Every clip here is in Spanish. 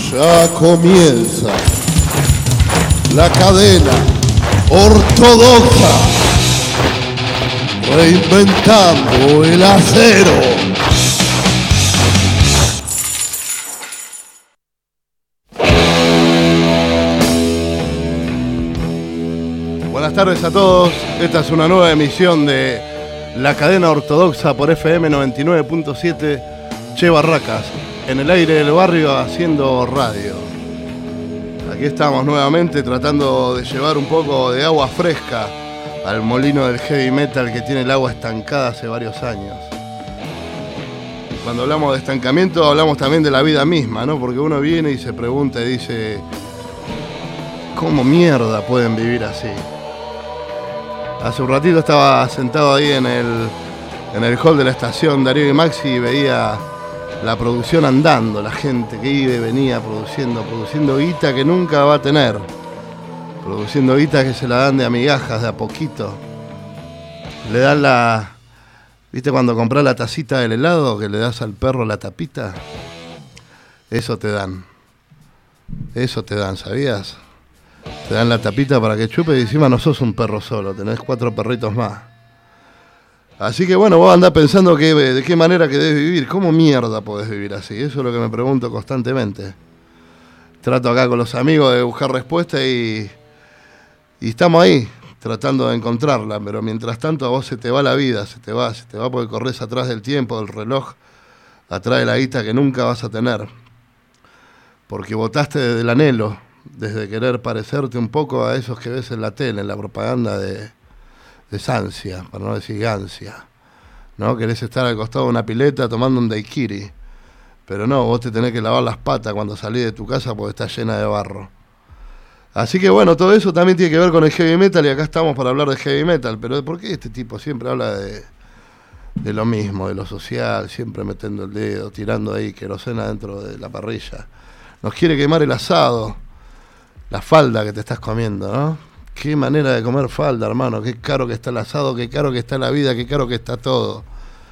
Ya comienza la cadena ortodoxa, reinventando el acero. Buenas tardes a todos, esta es una nueva emisión de la cadena ortodoxa por FM 99.7 Che Barracas, en el aire del barrio haciendo radio. Aquí estamos nuevamente tratando de llevar un poco de agua fresca al molino del heavy metal que tiene el agua estancada hace varios años. Cuando hablamos de estancamiento hablamos también de la vida misma, ¿no? Porque uno viene y se pregunta y dice, ¿cómo mierda pueden vivir así? Hace un ratito estaba sentado ahí en el hall de la estación Darío y Maxi y veía la producción andando, la gente que iba y venía produciendo guita que nunca va a tener, produciendo guita que se la dan de amigajas, de a poquito. Le dan ¿viste cuando compras la tacita del helado que le das al perro la tapita? Eso te dan, ¿sabías? Te dan la tapita para que chupe y encima no sos un perro solo, tenés 4 perritos más. Así que bueno, vos andás pensando de qué manera querés vivir, ¿cómo mierda podés vivir así? Eso es lo que me pregunto constantemente. Trato acá con los amigos de buscar respuesta y estamos ahí, tratando de encontrarla, pero mientras tanto a vos se te va la vida, se te va porque corres atrás del tiempo, del reloj, atrás de la guita que nunca vas a tener. Porque votaste desde el anhelo, desde querer parecerte un poco a esos que ves en la tele, en la propaganda de Sancia, para no decir Gancia, ¿no? Querés estar al costado de una pileta tomando un daiquiri, pero no, vos te tenés que lavar las patas cuando salís de tu casa porque está llena de barro. Así que bueno, todo eso también tiene que ver con el heavy metal y acá estamos para hablar de heavy metal, pero ¿por qué este tipo siempre habla de lo mismo, de lo social, siempre metiendo el dedo, tirando ahí querosena dentro de la parrilla? Nos quiere quemar el asado, la falda que te estás comiendo, ¿no? Qué manera de comer falda, hermano. Qué caro que está el asado, qué caro que está la vida, qué caro que está todo.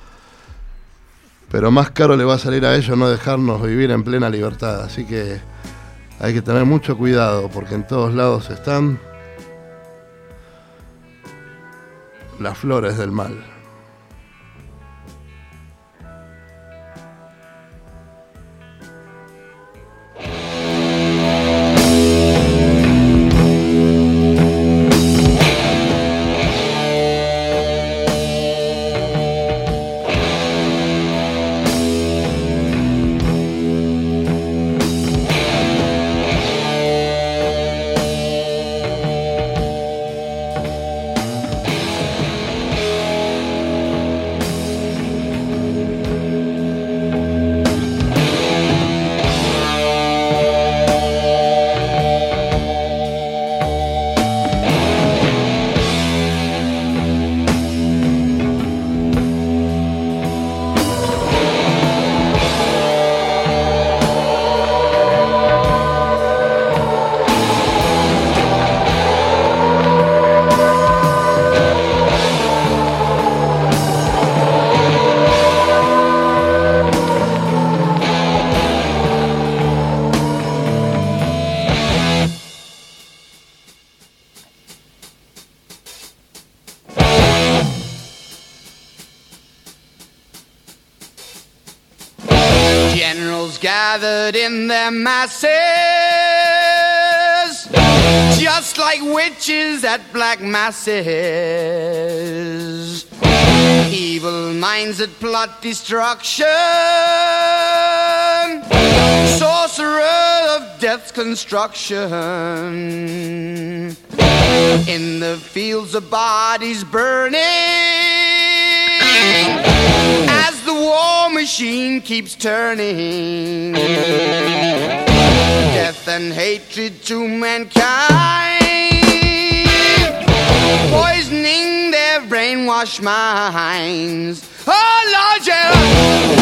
Pero más caro le va a salir a ellos no dejarnos vivir en plena libertad. Así que hay que tener mucho cuidado porque en todos lados están las flores del mal. Gathered in their masses, just like witches at black masses, evil minds that plot destruction, sorcerer of death's construction, in the fields of bodies burning, as the war machine keeps turning, death and hatred to mankind, poisoning their brainwashed minds. Oh Lord, yeah.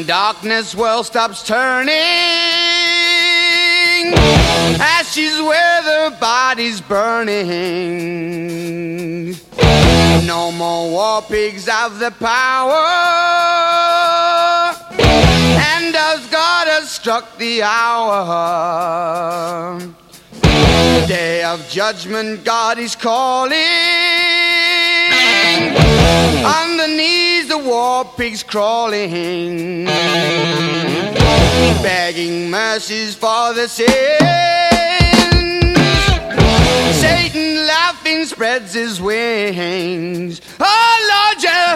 darkness world stops turning, ashes where the body's burning. No more war pigs have the power, and as God has struck the hour, day of judgment God is calling. On the knees the war pigs crawling, begging mercies for the sins. Satan laughing spreads his wings. Oh Lord, yeah.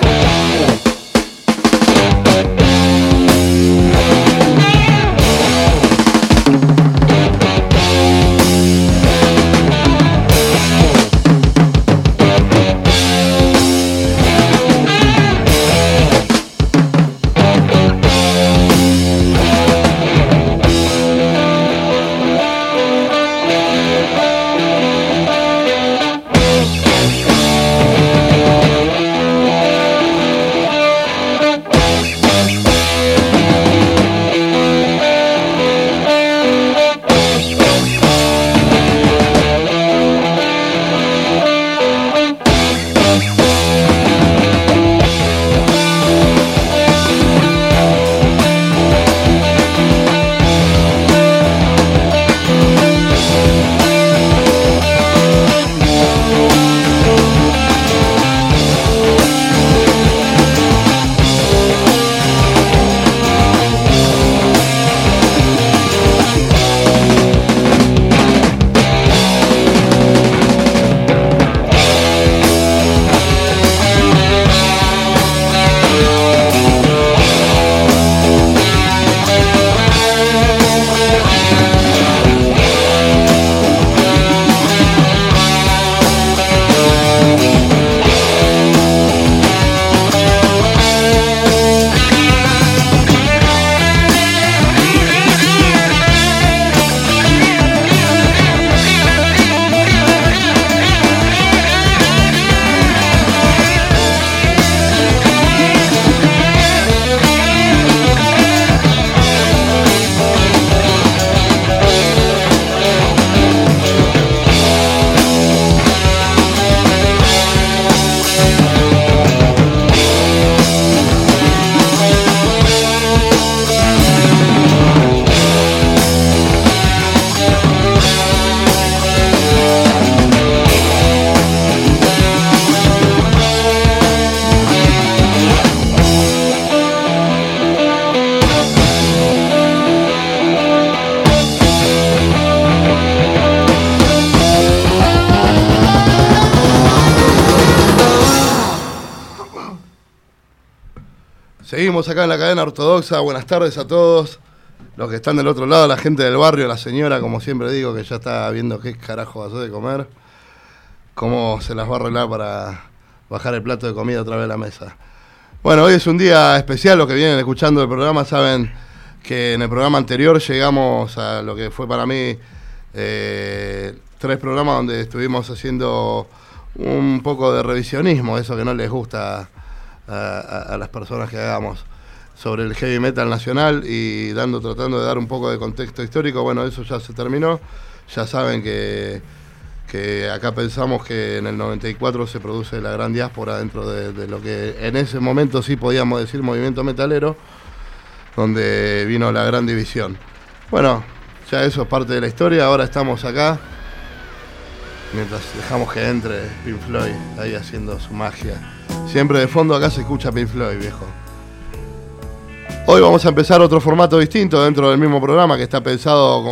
Seguimos acá en la cadena ortodoxa. Buenas tardes a todos los que están del otro lado, la gente del barrio, la señora, como siempre digo, que ya está viendo qué carajo va a hacer de comer, cómo se las va a arreglar para bajar el plato de comida otra vez a la mesa. Bueno, hoy es un día especial. Los que vienen escuchando el programa saben que en el programa anterior llegamos a lo que fue para mí 3 programas donde estuvimos haciendo un poco de revisionismo, eso que no les gusta a las personas que hagamos, sobre el heavy metal nacional y tratando de dar un poco de contexto histórico. Bueno, eso ya se terminó. Ya saben que acá pensamos que en el 94 se produce la gran diáspora dentro de lo que en ese momento sí podíamos decir movimiento metalero, donde vino la gran división. Bueno, ya eso es parte de la historia. Ahora estamos acá mientras dejamos que entre Pink Floyd ahí haciendo su magia. Siempre de fondo acá se escucha Pink Floyd, viejo. Hoy vamos a empezar otro formato distinto dentro del mismo programa, que está pensado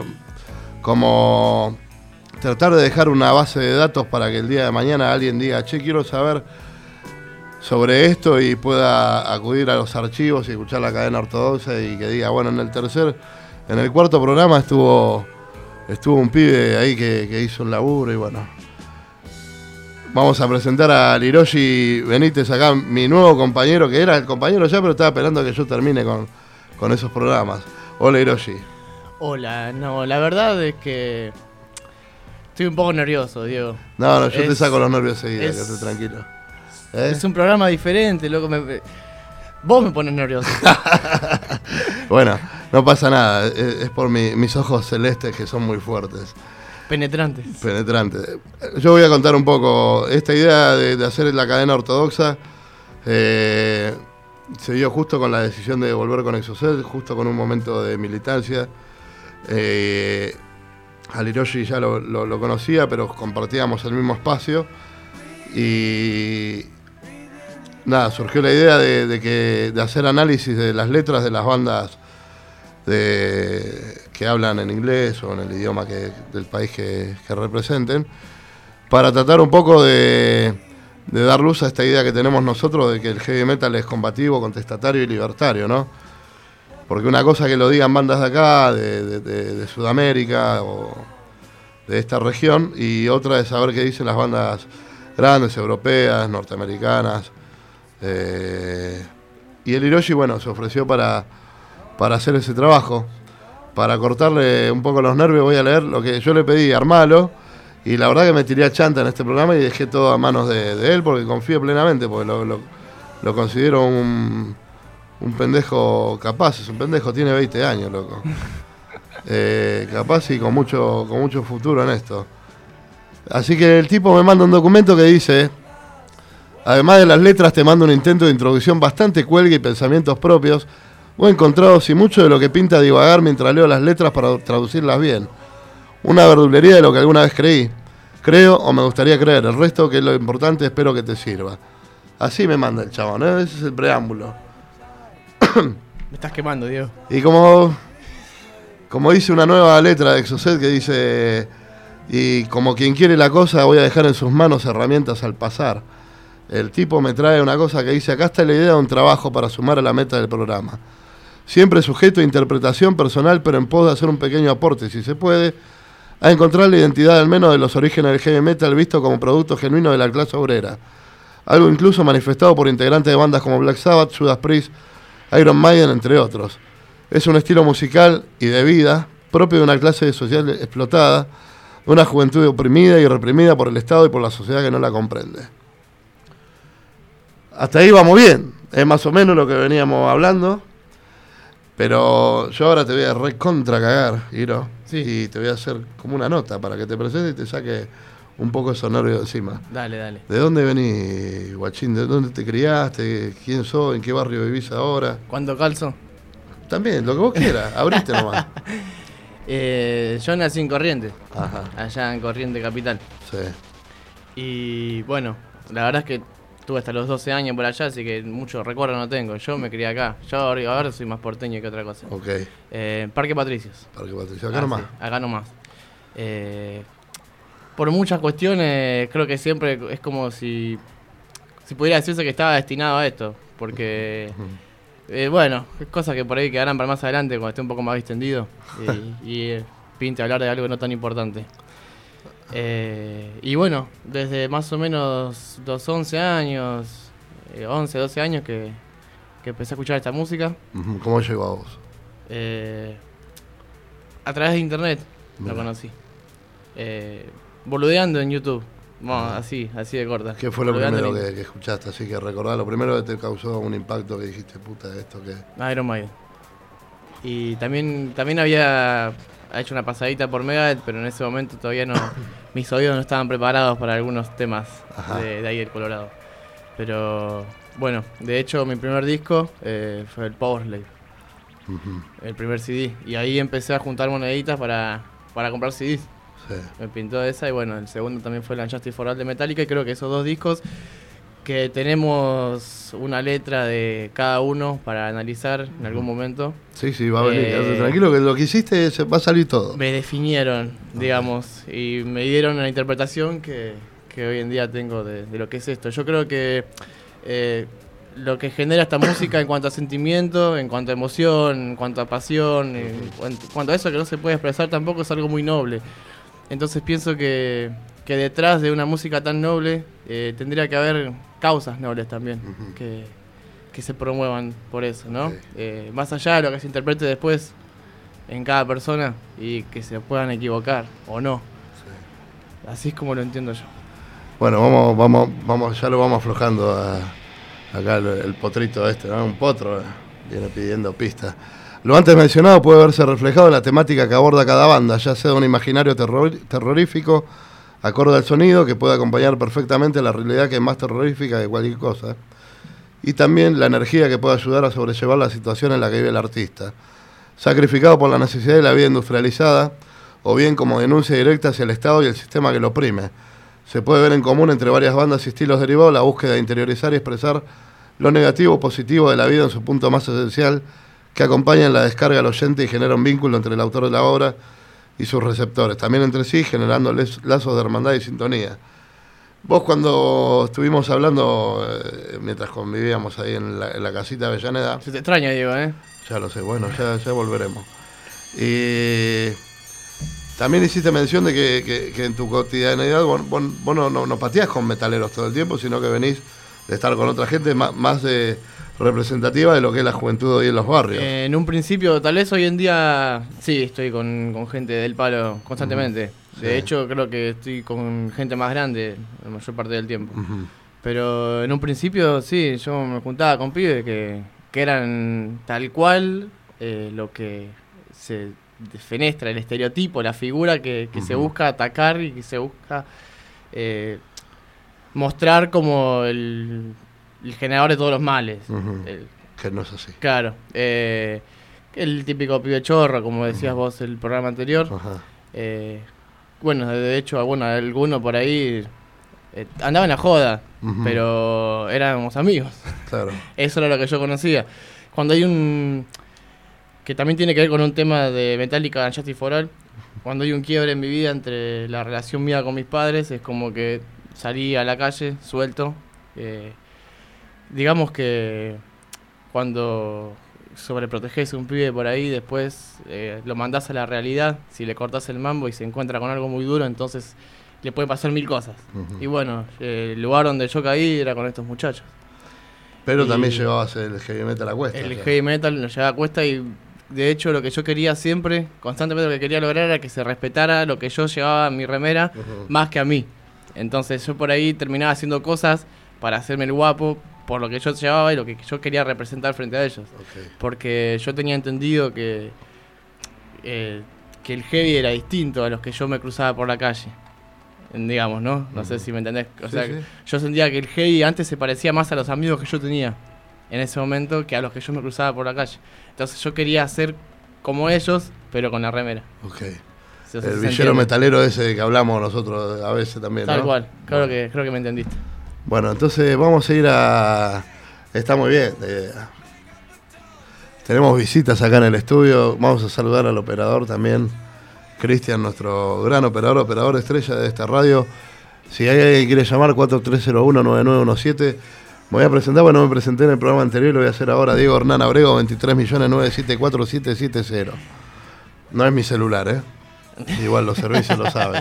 como tratar de dejar una base de datos para que el día de mañana alguien diga, che, quiero saber sobre esto, y pueda acudir a los archivos y escuchar la cadena ortodoxa y que diga, bueno, en el cuarto programa estuvo un pibe ahí que hizo un laburo. Y bueno, vamos a presentar a Hiroshi Benítez acá, mi nuevo compañero, que era el compañero ya, pero estaba esperando que yo termine con esos programas. Hola, Hiroshi. Hola, no, la verdad es que estoy un poco nervioso, Diego. No, yo te saco los nervios seguidos, que estés tranquilo. Es un programa diferente, loco. Vos me pones nervioso. Bueno, no pasa nada, es por mis ojos celestes que son muy fuertes. Penetrantes. Penetrantes. Yo voy a contar un poco, esta idea de hacer la cadena ortodoxa se dio justo con la decisión de volver con Exocet, justo con un momento de militancia. Al Hiroshi ya lo conocía, pero compartíamos el mismo espacio. Y nada, surgió la idea de hacer análisis de las letras de las bandas que hablan en inglés o en el idioma del país que representen, para tratar un poco de dar luz a esta idea que tenemos nosotros de que el heavy metal es combativo, contestatario y libertario, ¿no? Porque una cosa que lo digan bandas de acá, de Sudamérica o de esta región, y otra es saber qué dicen las bandas grandes, europeas, norteamericanas. Y el Hiroshi, bueno, se ofreció para hacer ese trabajo, para cortarle un poco los nervios. Voy a leer lo que yo le pedí, armalo, y la verdad que me tiré a chanta en este programa y dejé todo a manos de él, porque confío plenamente, porque lo considero un pendejo capaz. Es un pendejo, tiene 20 años, loco. Capaz y con mucho futuro en esto. Así que el tipo me manda un documento que dice: además de las letras, te mando un intento de introducción bastante cuelga y pensamientos propios, o encontrados y mucho de lo que pinta divagar mientras leo las letras para traducirlas bien. Una verdulería de lo que alguna vez creí. Creo o me gustaría creer. El resto, que es lo importante, espero que te sirva. Así me manda el chabón, ¿eh? Ese es el preámbulo. Me estás quemando, Diego. Y como dice una nueva letra de Exocet que dice: y como quien quiere la cosa, voy a dejar en sus manos herramientas al pasar. El tipo me trae una cosa que dice: acá está la idea de un trabajo para sumar a la meta del programa. Siempre sujeto a interpretación personal, pero en pos de hacer un pequeño aporte, si se puede, a encontrar la identidad al menos de los orígenes del heavy metal visto como producto genuino de la clase obrera. Algo incluso manifestado por integrantes de bandas como Black Sabbath, Judas Priest, Iron Maiden, entre otros. Es un estilo musical y de vida propio de una clase social explotada, de una juventud oprimida y reprimida por el Estado y por la sociedad que no la comprende. Hasta ahí vamos bien, es más o menos lo que veníamos hablando, pero yo ahora te voy a recontra cagar, Hiro, sí. Y te voy a hacer como una nota para que te presentes y te saque un poco esos nervios de encima. Dale. ¿De dónde venís, guachín? ¿De dónde te criaste? ¿Quién sos? ¿En qué barrio vivís ahora? ¿Cuánto calzo? También, lo que vos quieras, abriste nomás. Yo nací en Corrientes. Ajá. Allá en Corrientes Capital. Sí. Y bueno, la verdad es que estuve hasta los 12 años por allá, así que mucho recuerdo no tengo. Yo me crié acá. Yo ahora soy más porteño que otra cosa. Ok. Parque Patricios. Parque Patricios, acá nomás. Sí, acá nomás. Por muchas cuestiones, creo que siempre es como si pudiera decirse que estaba destinado a esto. Porque, bueno, es cosas que por ahí quedarán para más adelante cuando esté un poco más distendido. Y pinte hablar de algo no tan importante. Y bueno, desde más o menos los 11 años, 11, 12 años que empecé a escuchar esta música. ¿Cómo llegó a vos? A través de internet lo conocí. Boludeando en YouTube. Bueno, así de corta. ¿Qué fue lo primero que escuchaste? Así que recordás, lo primero que te causó un impacto que dijiste, puta, ¿esto qué? Iron Maiden. Y también había hecho una pasadita por Megadeth, pero en ese momento todavía no, mis oídos no estaban preparados para algunos temas de ahí del Colorado. Pero bueno, de hecho mi primer disco fue el Powerslave, el primer CD, y ahí empecé a juntar moneditas para comprar CDs. Sí. Me pintó esa, y bueno, el segundo también fue el Unjustice for All de Metallica, y creo que esos dos discos que tenemos una letra de cada uno para analizar en algún momento. Sí, va a venir. Tranquilo que lo que hiciste va a salir todo. Me definieron, digamos, y me dieron una interpretación que hoy en día tengo de lo que es esto. Yo creo que lo que genera esta música en cuanto a sentimiento, en cuanto a emoción, en cuanto a pasión, en cuanto a eso que no se puede expresar tampoco, es algo muy noble. Entonces pienso que detrás de una música tan noble tendría que haber causas nobles también, que se promuevan por eso, ¿no? Más allá de lo que se interprete después en cada persona y que se puedan equivocar o no. Sí. Así es como lo entiendo yo. Bueno, vamos, ya lo vamos aflojando Acá el potrito este, ¿no? Un potro, viene pidiendo pistas. Lo antes mencionado puede verse reflejado en la temática que aborda cada banda, ya sea un imaginario terrorífico, acorde al sonido, que puede acompañar perfectamente la realidad que es más terrorífica que cualquier cosa, y también la energía que puede ayudar a sobrellevar la situación en la que vive el artista, sacrificado por la necesidad de la vida industrializada, o bien como denuncia directa hacia el Estado y el sistema que lo oprime. Se puede ver en común entre varias bandas y estilos derivados la búsqueda de interiorizar y expresar lo negativo o positivo de la vida en su punto más esencial, que acompaña en la descarga al oyente y genera un vínculo entre el autor de la obra y sus receptores, también entre sí, generando lazos de hermandad y sintonía. Vos, cuando estuvimos hablando, mientras convivíamos ahí en la casita de Avellaneda... Se te extraña, Diego, ¿eh? Ya lo sé, bueno, ya volveremos. Y también hiciste mención de que en tu cotidianidad vos no pateás con metaleros todo el tiempo, sino que venís de estar con otra gente más de representativa de lo que es la juventud hoy en los barrios. En un principio, tal vez hoy en día, sí, estoy con gente del palo constantemente. Sí. De hecho, creo que estoy con gente más grande la mayor parte del tiempo. Pero en un principio, sí, yo me juntaba con pibes que eran tal cual lo que se defenestra, el estereotipo, la figura que se busca atacar y que se busca mostrar como el generador de todos los males. Que no es así. Claro. El típico pibe chorro, como decías vos el programa anterior. Bueno, de hecho, alguno por ahí andaba en la joda, pero éramos amigos. Claro. Eso era lo que yo conocía. Cuando hay que también tiene que ver con un tema de Metallica and Justice for All, cuando hay un quiebre en mi vida entre la relación mía con mis padres, es como que salí a la calle suelto. Digamos que cuando sobreprotegés a un pibe por ahí, después lo mandás a la realidad, si le cortás el mambo y se encuentra con algo muy duro, entonces le puede pasar mil cosas. Y bueno, el lugar donde yo caí era con estos muchachos. Pero también llevabas el heavy metal a cuesta. El heavy metal lo llevaba a cuesta y de hecho lo que yo quería siempre, constantemente lo que quería lograr era que se respetara lo que yo llevaba en mi remera más que a mí. Entonces yo por ahí terminaba haciendo cosas para hacerme el guapo por lo que yo llevaba y lo que yo quería representar frente a ellos. Porque yo tenía entendido que el heavy era distinto a los que yo me cruzaba por la calle. Digamos, ¿no? No sé si me entendés. O sea, yo sentía que el heavy antes se parecía más a los amigos que yo tenía en ese momento que a los que yo me cruzaba por la calle. Entonces yo quería ser como ellos, pero con la remera. El villero metalero ese que hablamos nosotros a veces también, Tal ¿no? cual, creo que me entendiste. Bueno, entonces vamos a ir a... Está muy bien. Tenemos visitas acá en el estudio. Vamos a saludar al operador también. Cristian, nuestro gran operador estrella de esta radio. Si hay alguien que quiere llamar, 4301-9917. Me voy a presentar, bueno, me presenté en el programa anterior, lo voy a hacer ahora. Diego Hernán Abrego, 23.974.770. No es mi celular, igual los servicios lo saben.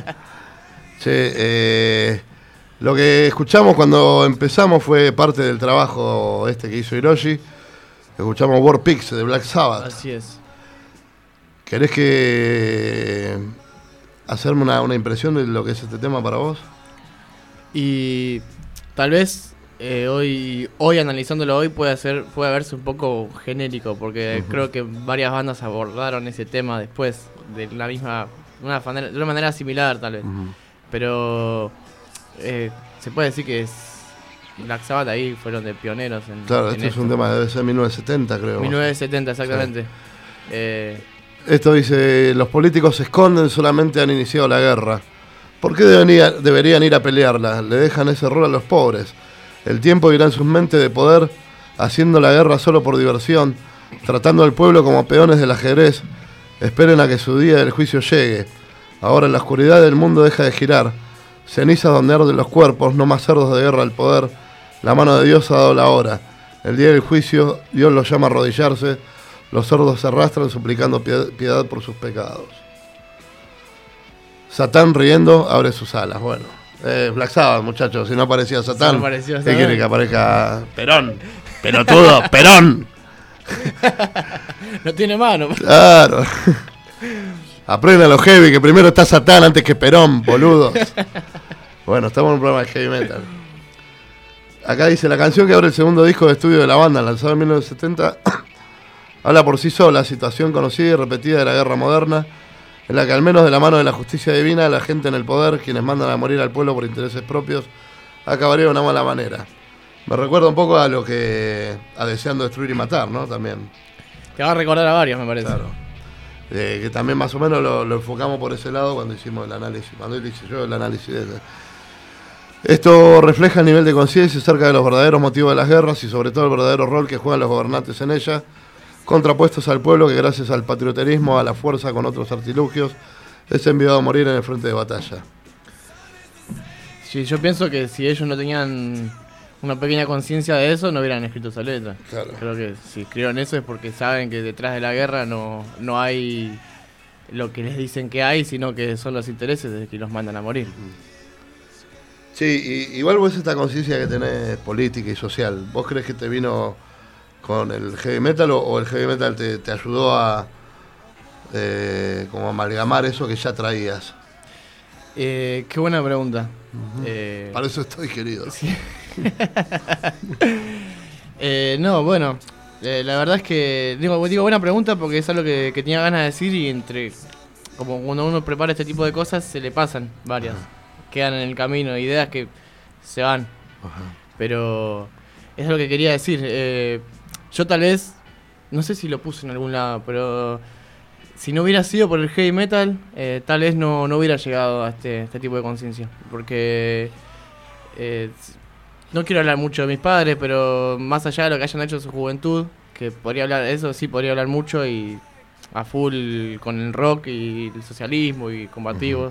Che, lo que escuchamos cuando empezamos fue parte del trabajo que hizo Hiroshi. Escuchamos War Pigs de Black Sabbath. Así es. ¿Querés hacerme una impresión de lo que es este tema para vos? Y tal vez hoy analizándolo hoy puede verse un poco genérico, porque creo que varias bandas abordaron ese tema después de de una manera similar tal vez. Pero se puede decir que Black Sabbath ahí fueron de pioneros claro, esto es un tema, debe ser 1970 creo. 1970 exactamente. Sí. Esto dice: los políticos se esconden, solamente han iniciado la guerra. ¿Por qué deberían ir a pelearla? Le dejan ese rol a los pobres. El tiempo irá en sus mentes de poder, haciendo la guerra solo por diversión, tratando al pueblo como peones del ajedrez. Esperen a que su día del juicio llegue. Ahora en la oscuridad del mundo deja de girar. Cenizas donde arden los cuerpos, no más cerdos de guerra al poder. La mano de Dios ha dado la hora. El día del juicio, Dios los llama a arrodillarse. Los sordos se arrastran suplicando piedad por sus pecados. Satán riendo abre sus alas. Bueno, Black Sabbath, muchachos. Si no aparecía Satán, ¿qué quiere que aparezca? Perón, pelotudo, Perón. No tiene mano. Claro. Aprendan los heavy, que primero está Satán antes que Perón, boludos. Bueno, estamos en un programa de heavy metal. Acá dice, la canción que abre el segundo disco de estudio de la banda, lanzado en 1970, habla por sí sola, situación conocida y repetida de la guerra moderna, en la que al menos de la mano de la justicia divina, la gente en el poder, quienes mandan a morir al pueblo por intereses propios, acabaría de una mala manera. Me recuerda un poco a lo que... a Deseando Destruir y Matar, ¿no? También. Te va a recordar a varios, me parece. Claro. Que también más o menos lo enfocamos por ese lado cuando hicimos el análisis, cuando hice yo el análisis de... Esto refleja el nivel de conciencia acerca de los verdaderos motivos de las guerras y sobre todo el verdadero rol que juegan los gobernantes en ellas, contrapuestos al pueblo que gracias al patrioterismo, a la fuerza con otros artilugios, es enviado a morir en el frente de batalla. Sí, yo pienso que si ellos no tenían una pequeña conciencia de eso, no hubieran escrito esa letra. Claro. Creo que si escribieron eso es porque saben que detrás de la guerra no hay lo que les dicen que hay, sino que son los intereses de que los mandan a morir. Sí, igual vos esta conciencia que tenés política y social, ¿vos crees que te vino con el heavy metal o el heavy metal te ayudó a como amalgamar eso que ya traías? Qué buena pregunta. Para eso estoy, querido. Sí. No, bueno, la verdad es que digo buena pregunta porque es algo que tenía ganas de decir y entre como cuando uno prepara este tipo de cosas se le pasan varias. Quedan en el camino, ideas que se van. Ajá. Pero es lo que quería decir. Yo tal vez, no sé si lo puse en algún lado, pero si no hubiera sido por el heavy metal, tal vez no hubiera llegado a este tipo de conciencia. Porque no quiero hablar mucho de mis padres, pero más allá de lo que hayan hecho en su juventud, que podría hablar de eso, sí podría hablar mucho y a full con el rock y el socialismo y combativos.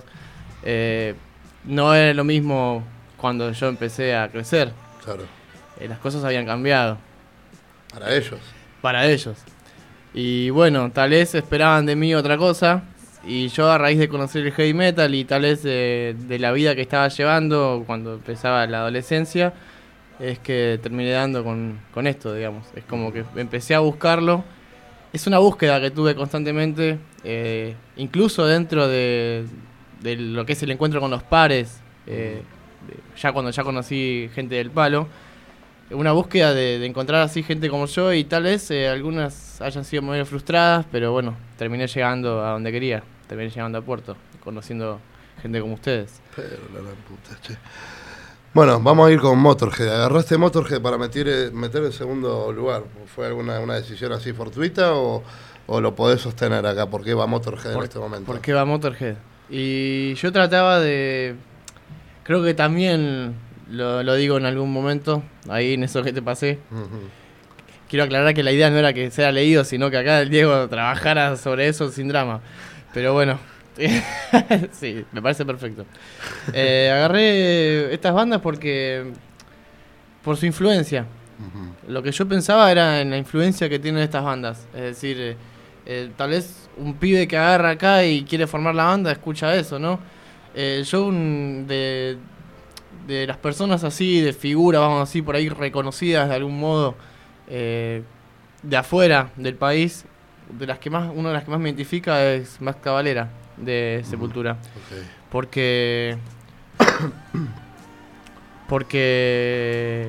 No era lo mismo cuando yo empecé a crecer. Claro. Las cosas habían cambiado. Para ellos. Para ellos. Y bueno, tal vez esperaban de mí otra cosa. Y yo a raíz de conocer el heavy metal y tal vez de la vida que estaba llevando cuando empezaba la adolescencia, es que terminé dando con esto, digamos. Es como que empecé a buscarlo. Es una búsqueda que tuve constantemente, incluso dentro de lo que es el encuentro con los pares, ya cuando ya conocí gente del palo, una búsqueda de encontrar así gente como yo y tal vez algunas hayan sido muy frustradas, pero bueno, terminé llegando a donde quería, terminé llegando a puerto, conociendo gente como ustedes. Pero la gran puta, che. Bueno, vamos a ir con Motörhead. ¿Agarraste Motörhead para meter en segundo lugar? ¿Fue una decisión así fortuita o lo podés sostener acá? ¿Por qué va Motörhead en este momento? ¿Por qué va Motörhead? Y yo trataba de... Creo que también lo digo en algún momento, ahí en eso que te pasé. Uh-huh. Quiero aclarar que la idea no era que sea leído, sino que acá el Diego trabajara sobre eso sin drama. Pero bueno, sí, me parece perfecto. Agarré estas bandas por su influencia. Uh-huh. Lo que yo pensaba era en la influencia que tienen estas bandas. Es decir, tal vez un pibe que agarra acá y quiere formar la banda escucha eso, ¿no? Yo de las personas así, de figuras, vamos así, por ahí reconocidas de algún modo, de afuera del país, una de las que más me identifica es Max Cavalera, de Sepultura. Okay. Porque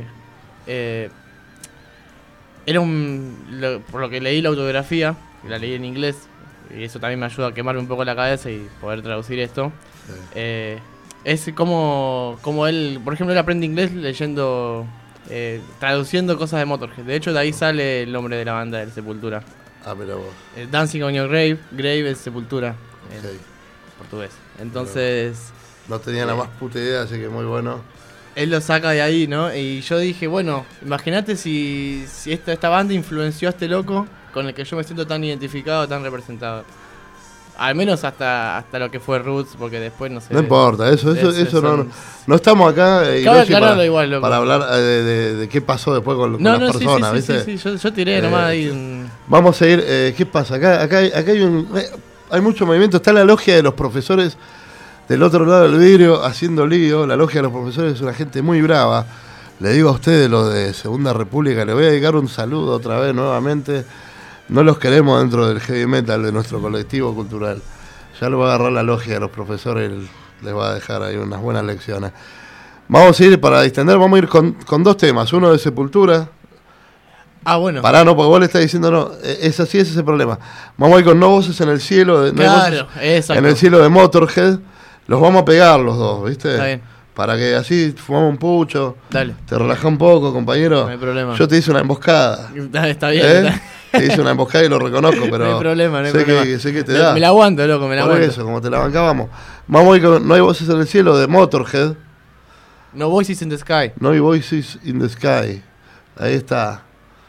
era por lo que leí la autobiografía, la leí en inglés, y eso también me ayuda a quemarme un poco la cabeza y poder traducir esto. Sí. Es como él, por ejemplo, él aprende inglés leyendo, traduciendo cosas de Motörhead. De hecho, de ahí sale el nombre de la banda de Sepultura. Ah, mira vos. Dancing on Your Grave, Grave es Sepultura, en portugués. Entonces... No tenía la más puta idea, así que muy bueno. Él lo saca de ahí, ¿no? Y yo dije, bueno, imagínate si esta banda influenció a este loco con el que yo me siento tan identificado, tan representado. Al menos hasta lo que fue Roots, porque después no sé. No importa, eso no estamos acá para hablar de qué pasó después con las personas, ¿viste? Sí, yo tiré nomás ahí. Vamos a ir, ¿qué pasa? Acá hay mucho movimiento, está la logia de los profesores del otro lado del vidrio haciendo lío. La logia de los profesores es una gente muy brava. Le digo a ustedes, los de Segunda República, le voy a dedicar un saludo otra vez nuevamente. No los queremos dentro del heavy metal de nuestro colectivo cultural. Ya lo va a agarrar la logia de los profesores y les va a dejar ahí unas buenas lecciones. Vamos a ir, para distender, vamos a ir con 2 temas. Uno de Sepultura. Ah, bueno. Pará, no, porque vos le estás diciendo, no, es así, ese es el problema. Vamos a ir con No Voces en el Cielo. No Hay Claro, Voces exacto. en el Cielo de Motorhead. Los vamos a pegar los dos, ¿viste? Está bien. Para que así fumamos un pucho. Dale. Te relaja un poco, compañero. No hay problema. Yo te hice una emboscada. Está bien. ¿Eh? Te hice una emboscada y lo reconozco, pero No hay problema, no hay sé problema. sé que te da. Me la aguanto, loco, me la Por aguanto. eso, como te la bancábamos. Vamos a ir con No Hay Voces en el Cielo de Motorhead. No Voices in the Sky. No Hay Voices in the Sky. Ahí está.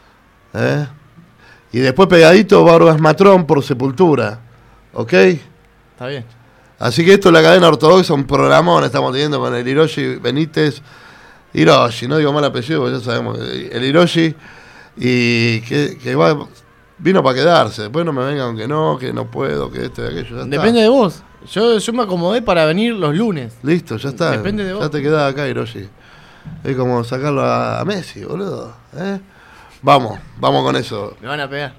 Y después pegadito Barbas Matrón por Sepultura. ¿Ok? Está bien. Así que esto es la cadena ortodoxa, un programón estamos teniendo con el Hiroshi Benítez. Hiroshi, no digo mal apellido, porque ya sabemos. El Hiroshi. Y que vino para quedarse. Después no me vengan que no puedo, que esto y aquello. Ya Depende de vos. Yo me acomodé para venir los lunes. Listo, ya está. Depende de vos. Ya te quedás acá, Hiroshi. Es como sacarlo a Messi, boludo. Vamos con eso. Me van a pegar.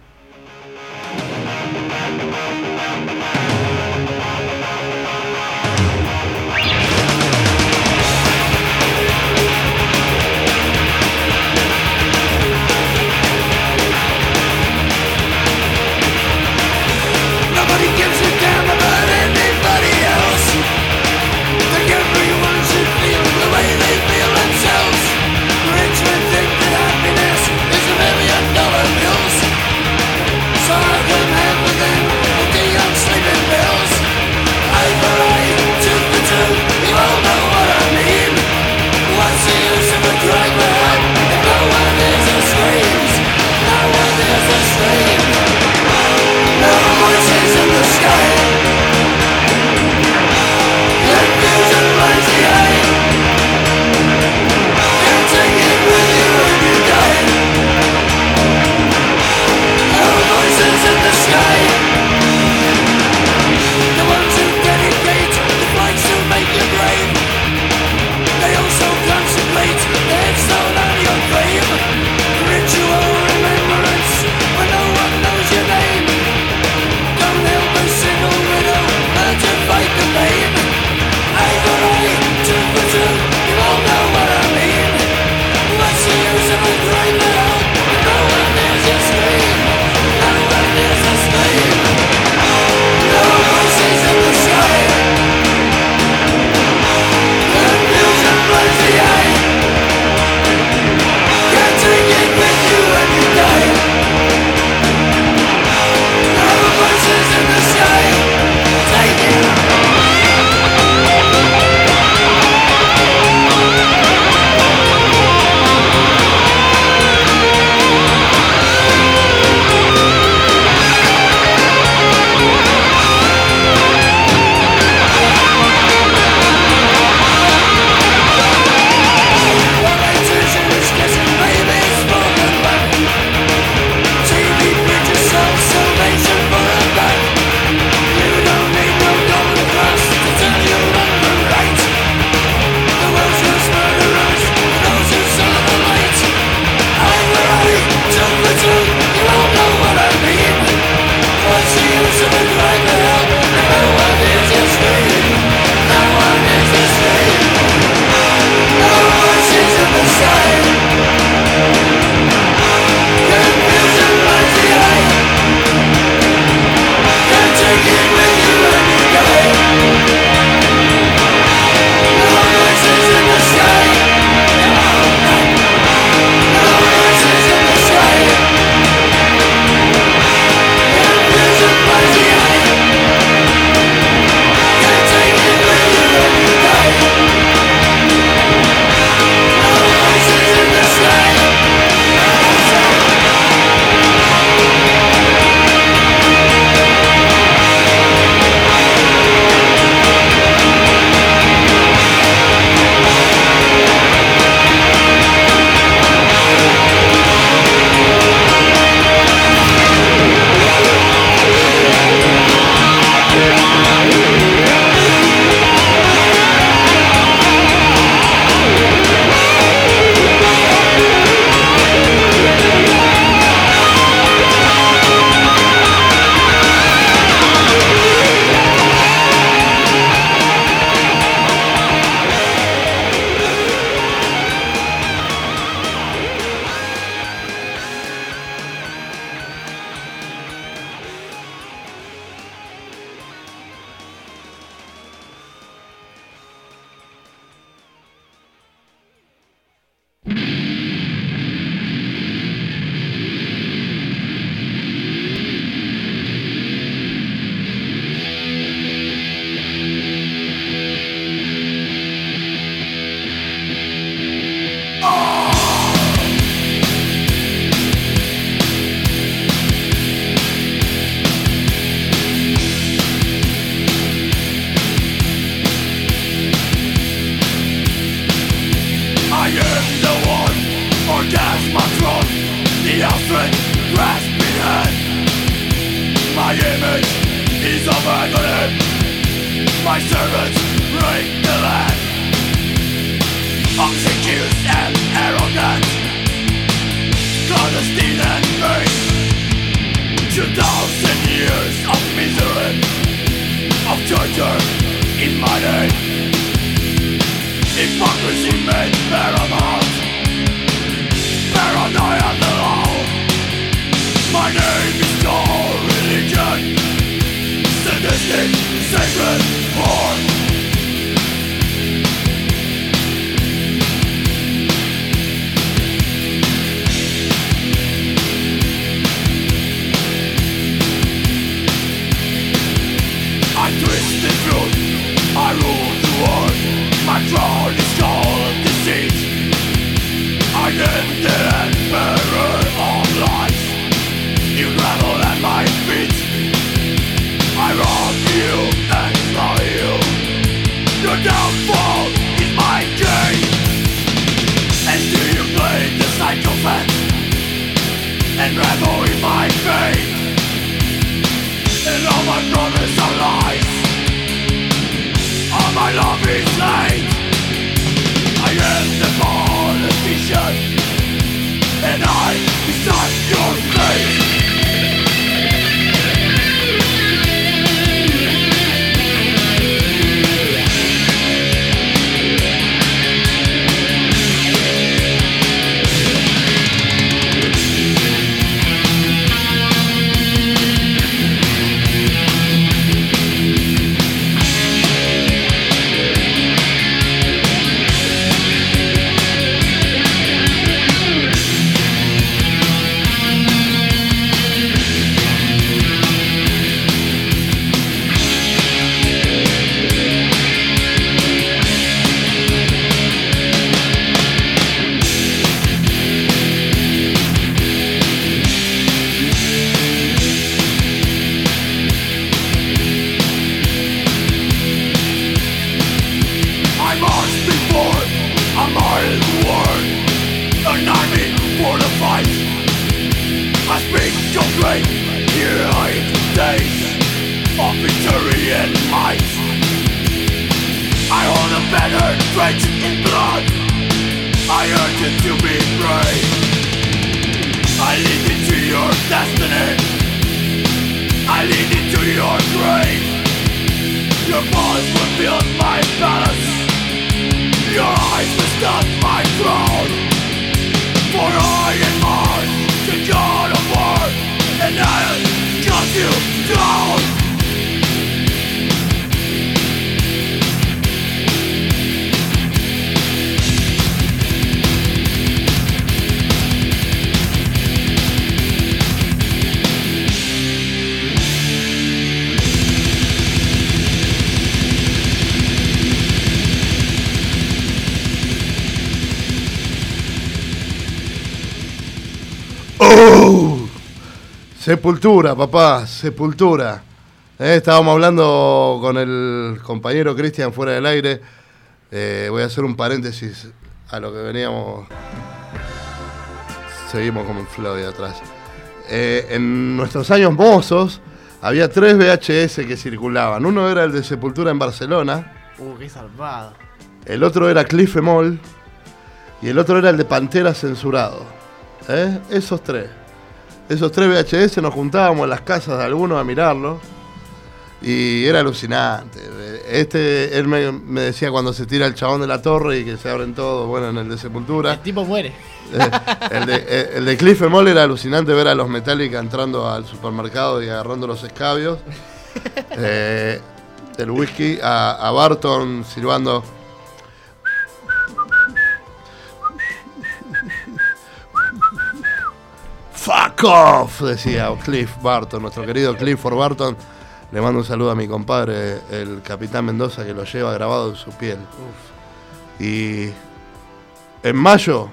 Nobody gives a damn about anybody else. Think everyone should feel the way they feel themselves. Rich men think that happiness is $1 million bills. him. My servants break the land. Obsequious and arrogant, clandestine and vain. 2,000 years of misery, of torture in my name. Hypocrisy made paramount, paranoia the law. My name is no religion, sadistic, sacred porn. I twist the truth, I rule the world. My crown is called deceit. I am the emperor of lies. You gravel at my feet. I rob you and slaughter you. Your downfall is my gain. And do you play the psychopath and revel in my pain? And all my promise are lies. All my love is light. I am the politician, and I decide your fate. Sepultura, papá, Sepultura. Estábamos hablando con el compañero Cristian fuera del aire. Voy a hacer un paréntesis a lo que veníamos. Seguimos con un flow de atrás. En nuestros años mozos había 3 VHS que circulaban. Uno era el de Sepultura en Barcelona. Qué salvado. El otro era Cliff Emol. Y el otro era el de Pantera censurado. Esos tres VHS nos juntábamos en las casas de algunos a mirarlo y era alucinante. Él me decía cuando se tira el chabón de la torre y que se abren todos, bueno, en el de Sepultura. El tipo muere. El de Cliff Emol era alucinante ver a los Metallica entrando al supermercado y agarrando los escabios. El whisky, a Barton silbando. Fuck off, decía Cliff Barton, nuestro querido Clifford Barton. Le mando un saludo a mi compadre, el Capitán Mendoza, que lo lleva grabado en su piel. Uf. Y en mayo,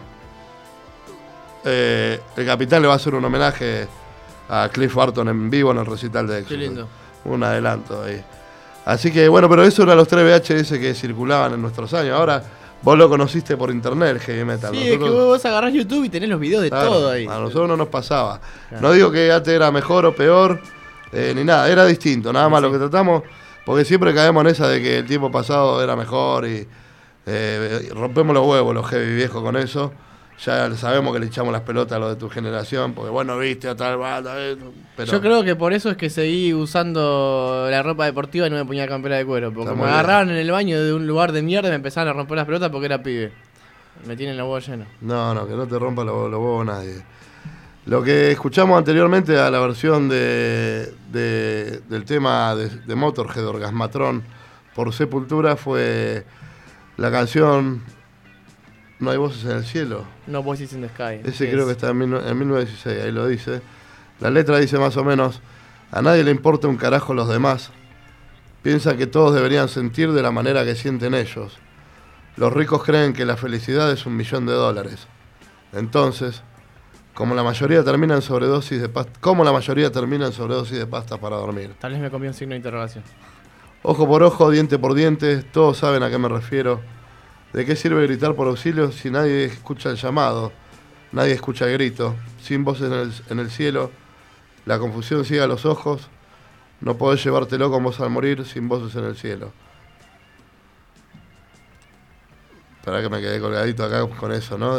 el Capitán le va a hacer un homenaje a Cliff Barton en vivo en el recital de Éxito. Qué lindo. Un adelanto ahí. Así que bueno, pero eso eran los 3 VHS que circulaban en nuestros años. Ahora vos lo conociste por internet, el heavy metal. Sí, nosotros, es que vos agarrás YouTube y tenés los videos de todo ahí. A nosotros no nos pasaba. Claro. No digo que antes era mejor o peor, ni nada, era distinto. Nada más lo que tratamos Porque siempre caemos en esa de que el tiempo pasado era mejor y rompemos los huevos los heavy viejos con eso. Ya sabemos que le echamos las pelotas a los de tu generación, porque bueno, viste a tal banda, pero... Yo creo que por eso es que seguí usando la ropa deportiva y no me ponía campera de cuero. Porque me agarraron en el baño de un lugar de mierda y me empezaron a romper las pelotas porque era pibe. Me tienen los huevos llenos. No, que no te rompa los huevos nadie. Lo que escuchamos anteriormente a la versión del tema de Motorhead, Orgasmatron, por Sepultura, fue la canción No hay voces en el cielo. No Voices in the Sky. Ese creo que está en 1916, ahí lo dice. La letra dice más o menos: a nadie le importa un carajo los demás. Piensan que todos deberían sentir de la manera que sienten ellos. Los ricos creen que la felicidad es $1.000.000. Entonces, como la mayoría terminan en sobredosis de pasta para dormir. Tal vez me comí un signo de interrogación. Ojo por ojo, diente por diente, todos saben a qué me refiero. ¿De qué sirve gritar por auxilio si nadie escucha el llamado? Nadie escucha el grito. Sin voces en el cielo, la confusión ciega a los ojos. No podés llevártelo con vos al morir sin voces en el cielo. Esperá que me quedé colgadito acá con eso, ¿no?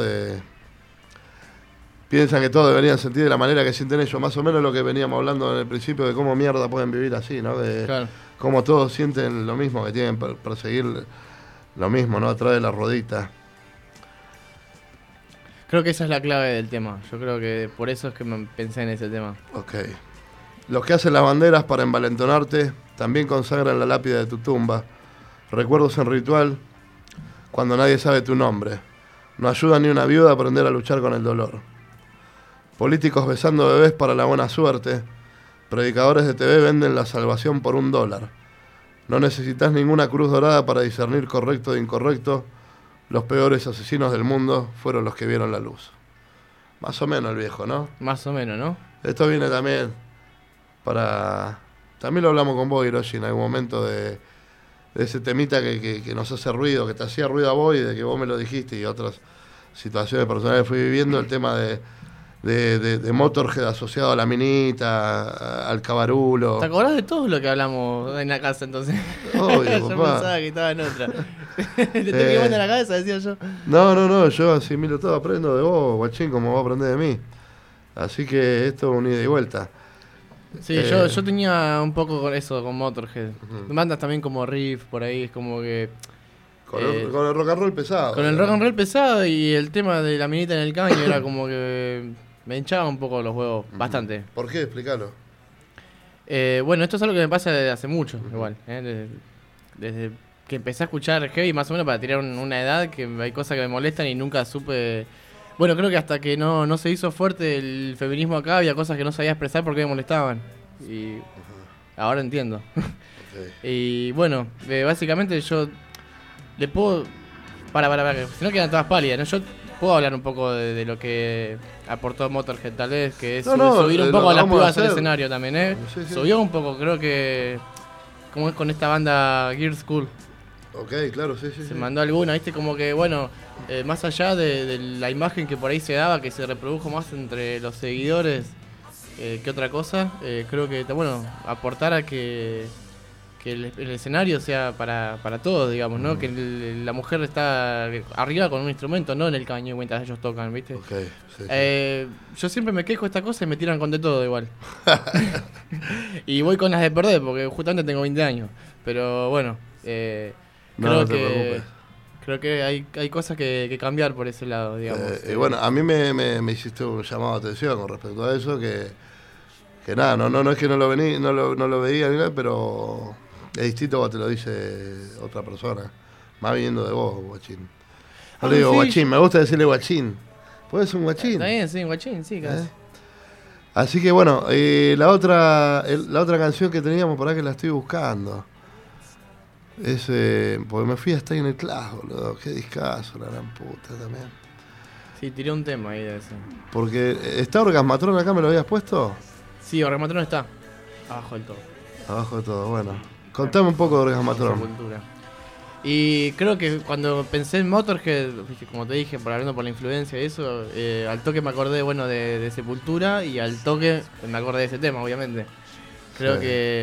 Piensan que todos deberían sentir de la manera que sienten ellos. Más o menos lo que veníamos hablando en el principio de cómo mierda pueden vivir así, ¿no? Claro. Cómo todos sienten lo mismo, que tienen que perseguir lo mismo, ¿no? Atrás de la rodita. Creo que esa es la clave del tema. Yo creo que por eso es que pensé en ese tema. Ok. Los que hacen las banderas para envalentonarte también consagran la lápida de tu tumba. Recuerdos en ritual cuando nadie sabe tu nombre. No ayuda ni una viuda a aprender a luchar con el dolor. Políticos besando bebés para la buena suerte. Predicadores de TV venden la salvación por $1. No necesitas ninguna cruz dorada para discernir correcto de incorrecto. Los peores asesinos del mundo fueron los que vieron la luz. Más o menos el viejo, ¿no? Más o menos, ¿no? Esto viene también para... También lo hablamos con vos, Hiroshi, en algún momento de ese temita que nos hace ruido, que te hacía ruido a vos y de que vos me lo dijiste y otras situaciones personales que fui viviendo, el tema de Motorhead asociado a la minita, al cabarulo. ¿Te acordás de todo lo que hablamos en la casa entonces? Obvio, yo papá. pensaba que estaba en otra. Te tengo que mandar a la cabeza, decía yo. No, yo asimilo todo, aprendo de vos, guachín, como vos aprendés de mí. Así que esto es un ida y vuelta. Sí, yo tenía un poco con eso, con Motorhead. Bandas también como Riff, por ahí, es como que... Con el rock and roll pesado. Con el rock and roll pesado y el tema de la minita en el caño era como que me hinchaba un poco los huevos, bastante. ¿Por qué? Explícalo. Bueno, esto es algo que me pasa desde hace mucho, igual. Desde que empecé a escuchar heavy, más o menos para tirar una edad, que hay cosas que me molestan y nunca supe... Bueno, creo que hasta que no se hizo fuerte el feminismo acá, había cosas que no sabía expresar porque me molestaban. Y ahora entiendo. Okay. Y bueno, básicamente yo le puedo... Para, si no quedan todas pálidas, ¿no? Yo puedo hablar un poco de lo que aportó Motorhead, tal vez, que es subir un poco a las pibas al escenario también, ¿eh? Sí. Subió un poco, creo que... Como es con esta banda Gear School. Ok, claro, sí. Se mandó alguna, ¿viste? Como que, bueno, más allá de la imagen que por ahí se daba, que se reprodujo más entre los seguidores que otra cosa, creo que, bueno, aportar a que el escenario sea para todos, digamos, ¿no? Que la mujer está arriba con un instrumento, no en el caño mientras ellos tocan, ¿viste? Okay, sí. Yo siempre me quejo de esta cosa y me tiran con de todo igual. Y voy con las de perder, porque justamente tengo 20 años. Pero bueno, creo que hay cosas que cambiar por ese lado, digamos. Bueno, a mí me hiciste un llamado de atención con respecto a eso, que nada, no es que no lo veía ni nada, pero es distinto cuando te lo dice otra persona, más viniendo de vos, guachín. No le digo sí. Guachín, me gusta decirle guachín. ¿Puedes ser un guachín? Está bien, sí, guachín, sí, casi. Así que bueno, la otra canción que teníamos por acá que la estoy buscando. Porque me fui a estar en el class, boludo. Qué discazo, la gran puta también. Sí, tiré un tema ahí de eso. Porque está Orgasmatron acá, ¿me lo habías puesto? Sí, Orgasmatron está abajo del todo. Abajo de todo, bueno. Contame un poco de Orgasmatron. Y creo que cuando pensé en Motorhead, como te dije, hablando por la influencia y eso, al toque me acordé, bueno, de Sepultura y al toque me acordé de ese tema, obviamente. Creo que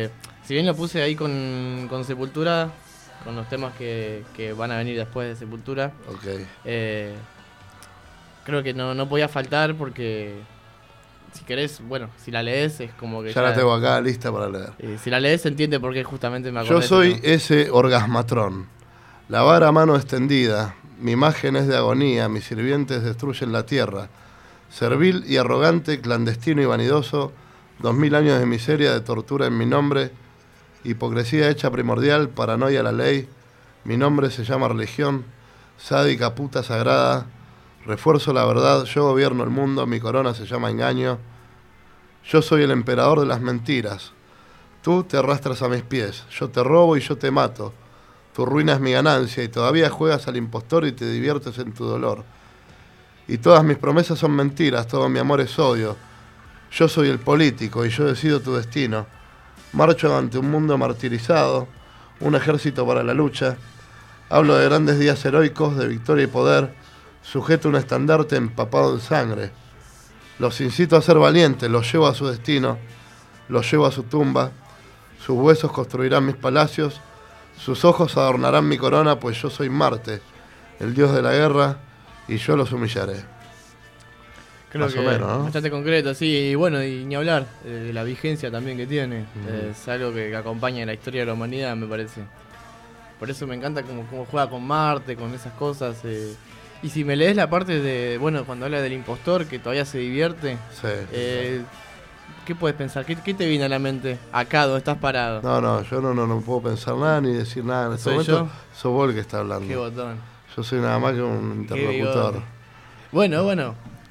Si bien lo puse ahí con Sepultura, con los temas que van a venir después de Sepultura, Ok. creo que no podía faltar porque si querés, bueno, si la lees es como que Ya la tengo acá lista para leer. si la lees se entiende por qué justamente me acordé Yo de soy ese tema. ese orgasmatrón. La vara a mano extendida. Mi imagen es de agonía. Mis sirvientes destruyen la tierra. Servil y arrogante, clandestino y vanidoso. 2000 años de miseria, de tortura en mi nombre. Hipocresía hecha primordial, paranoia a la ley. Mi nombre se llama religión. Sádica puta sagrada. Refuerzo la verdad. Yo gobierno el mundo. Mi corona se llama engaño. Yo soy el emperador de las mentiras. Tú te arrastras a mis pies. Yo te robo y yo te mato. Tu ruina es mi ganancia y todavía juegas al impostor y te diviertes en tu dolor. Y todas mis promesas son mentiras, todo mi amor es odio. Yo soy el político y yo decido tu destino. Marcho ante un mundo martirizado, un ejército para la lucha. Hablo de grandes días heroicos, de victoria y poder. Sujeto un estandarte empapado en sangre. Los incito a ser valientes, los llevo a su destino. Los llevo a su tumba. Sus huesos construirán mis palacios. Sus ojos adornarán mi corona, pues yo soy Marte, el dios de la guerra, y yo los humillaré. Creo Más que o menos, ¿no? bastante concreto, sí, y bueno, y ni hablar de la vigencia también que tiene. Es algo que acompaña en la historia de la humanidad, me parece. Por eso me encanta cómo juega con Marte, con esas cosas. Y si me lees la parte de, bueno, cuando habla del impostor, que todavía se divierte, Sí. ¿qué puedes pensar? ¿Qué te viene a la mente acá donde estás parado? No, yo no puedo pensar nada ni decir nada en este ¿Soy momento. yo? Sos vos el que está hablando. Qué botón. Yo soy nada más que un interlocutor. bigote. Bueno.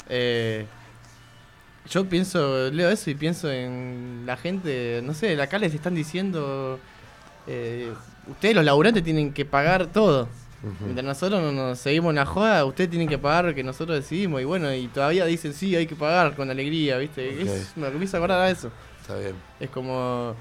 Yo leo eso y pienso en la gente, no sé, acá les están diciendo, ustedes los laburantes tienen que pagar todo. Mientras nosotros no nos seguimos en la joda, ustedes tienen que pagar lo que nosotros decidimos. Y bueno, y todavía dicen, sí, hay que pagar con alegría, ¿viste? Ok. Me empieza a acordar a eso. Está bien. Es como,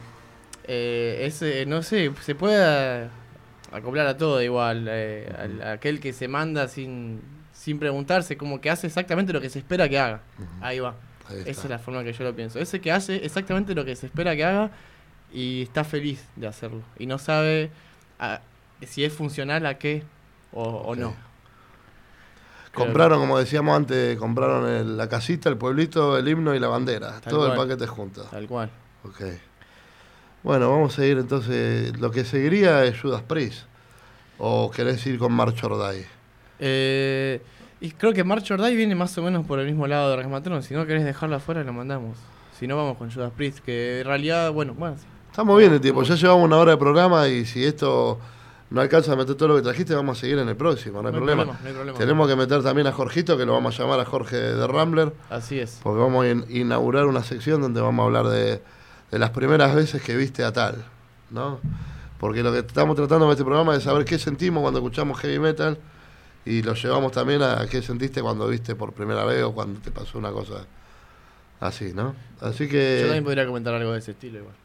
no sé, se puede acoplar a todo igual. A aquel que se manda sin preguntarse, como que hace exactamente lo que se espera que haga. Ahí va. Ahí está. Esa es la forma que yo lo pienso. Ese que hace exactamente lo que se espera que haga y está feliz de hacerlo. Y no sabe si es funcional a qué o no. Compraron, como decíamos antes, compraron la casita, el pueblito, el himno y la bandera. Tal todo cual. el paquete junto. Tal cual. Ok. Bueno, vamos a ir entonces. Lo que seguiría es Judas Priest. ¿O querés ir con March or Die? Y creo que March or Die viene más o menos por el mismo lado de Resmatrón. Si no querés dejarlo afuera, lo mandamos. Si no, vamos con Judas Priest, que en realidad, bueno. Estamos bien el tiempo, ya llevamos una hora de programa y si esto no alcanza a meter todo lo que trajiste, vamos a seguir en el próximo, no hay problema. No hay problema. Tenemos que meter también a Jorgito, que lo vamos a llamar a Jorge de Rambler, Así es. porque vamos a inaugurar una sección donde vamos a hablar de las primeras veces que viste a tal, ¿no? Porque lo que estamos tratando en este programa es saber qué sentimos cuando escuchamos heavy metal y lo llevamos también a qué sentiste cuando viste por primera vez o cuando te pasó una cosa así, ¿no? Así que Yo también podría comentar algo de ese estilo igual.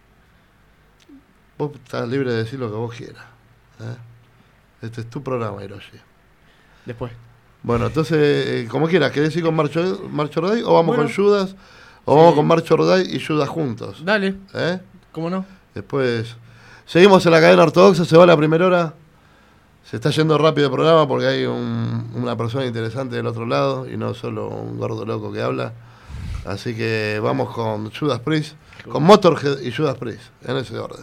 vos estás libre de decir lo que vos quieras. Este es tu programa, Hiroshi. Después. Bueno, entonces, como quieras, ¿querés ir con March or Die o vamos Bueno. con Judas? O Sí. vamos con March or Die y Judas juntos. Dale, ¿Eh? ¿cómo no? Después, seguimos en la cadena ortodoxa, se va la primera hora. Se está yendo rápido el programa porque hay una persona interesante del otro lado y no solo un gordo loco que habla. Así que vamos con Judas Priest, con Motorhead y Judas Priest, en ese orden.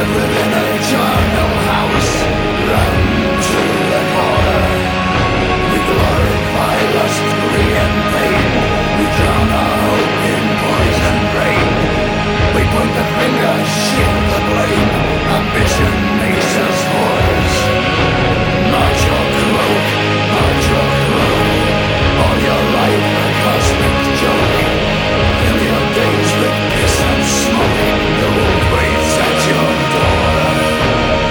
Days with piss and smoke, the world waits at your door.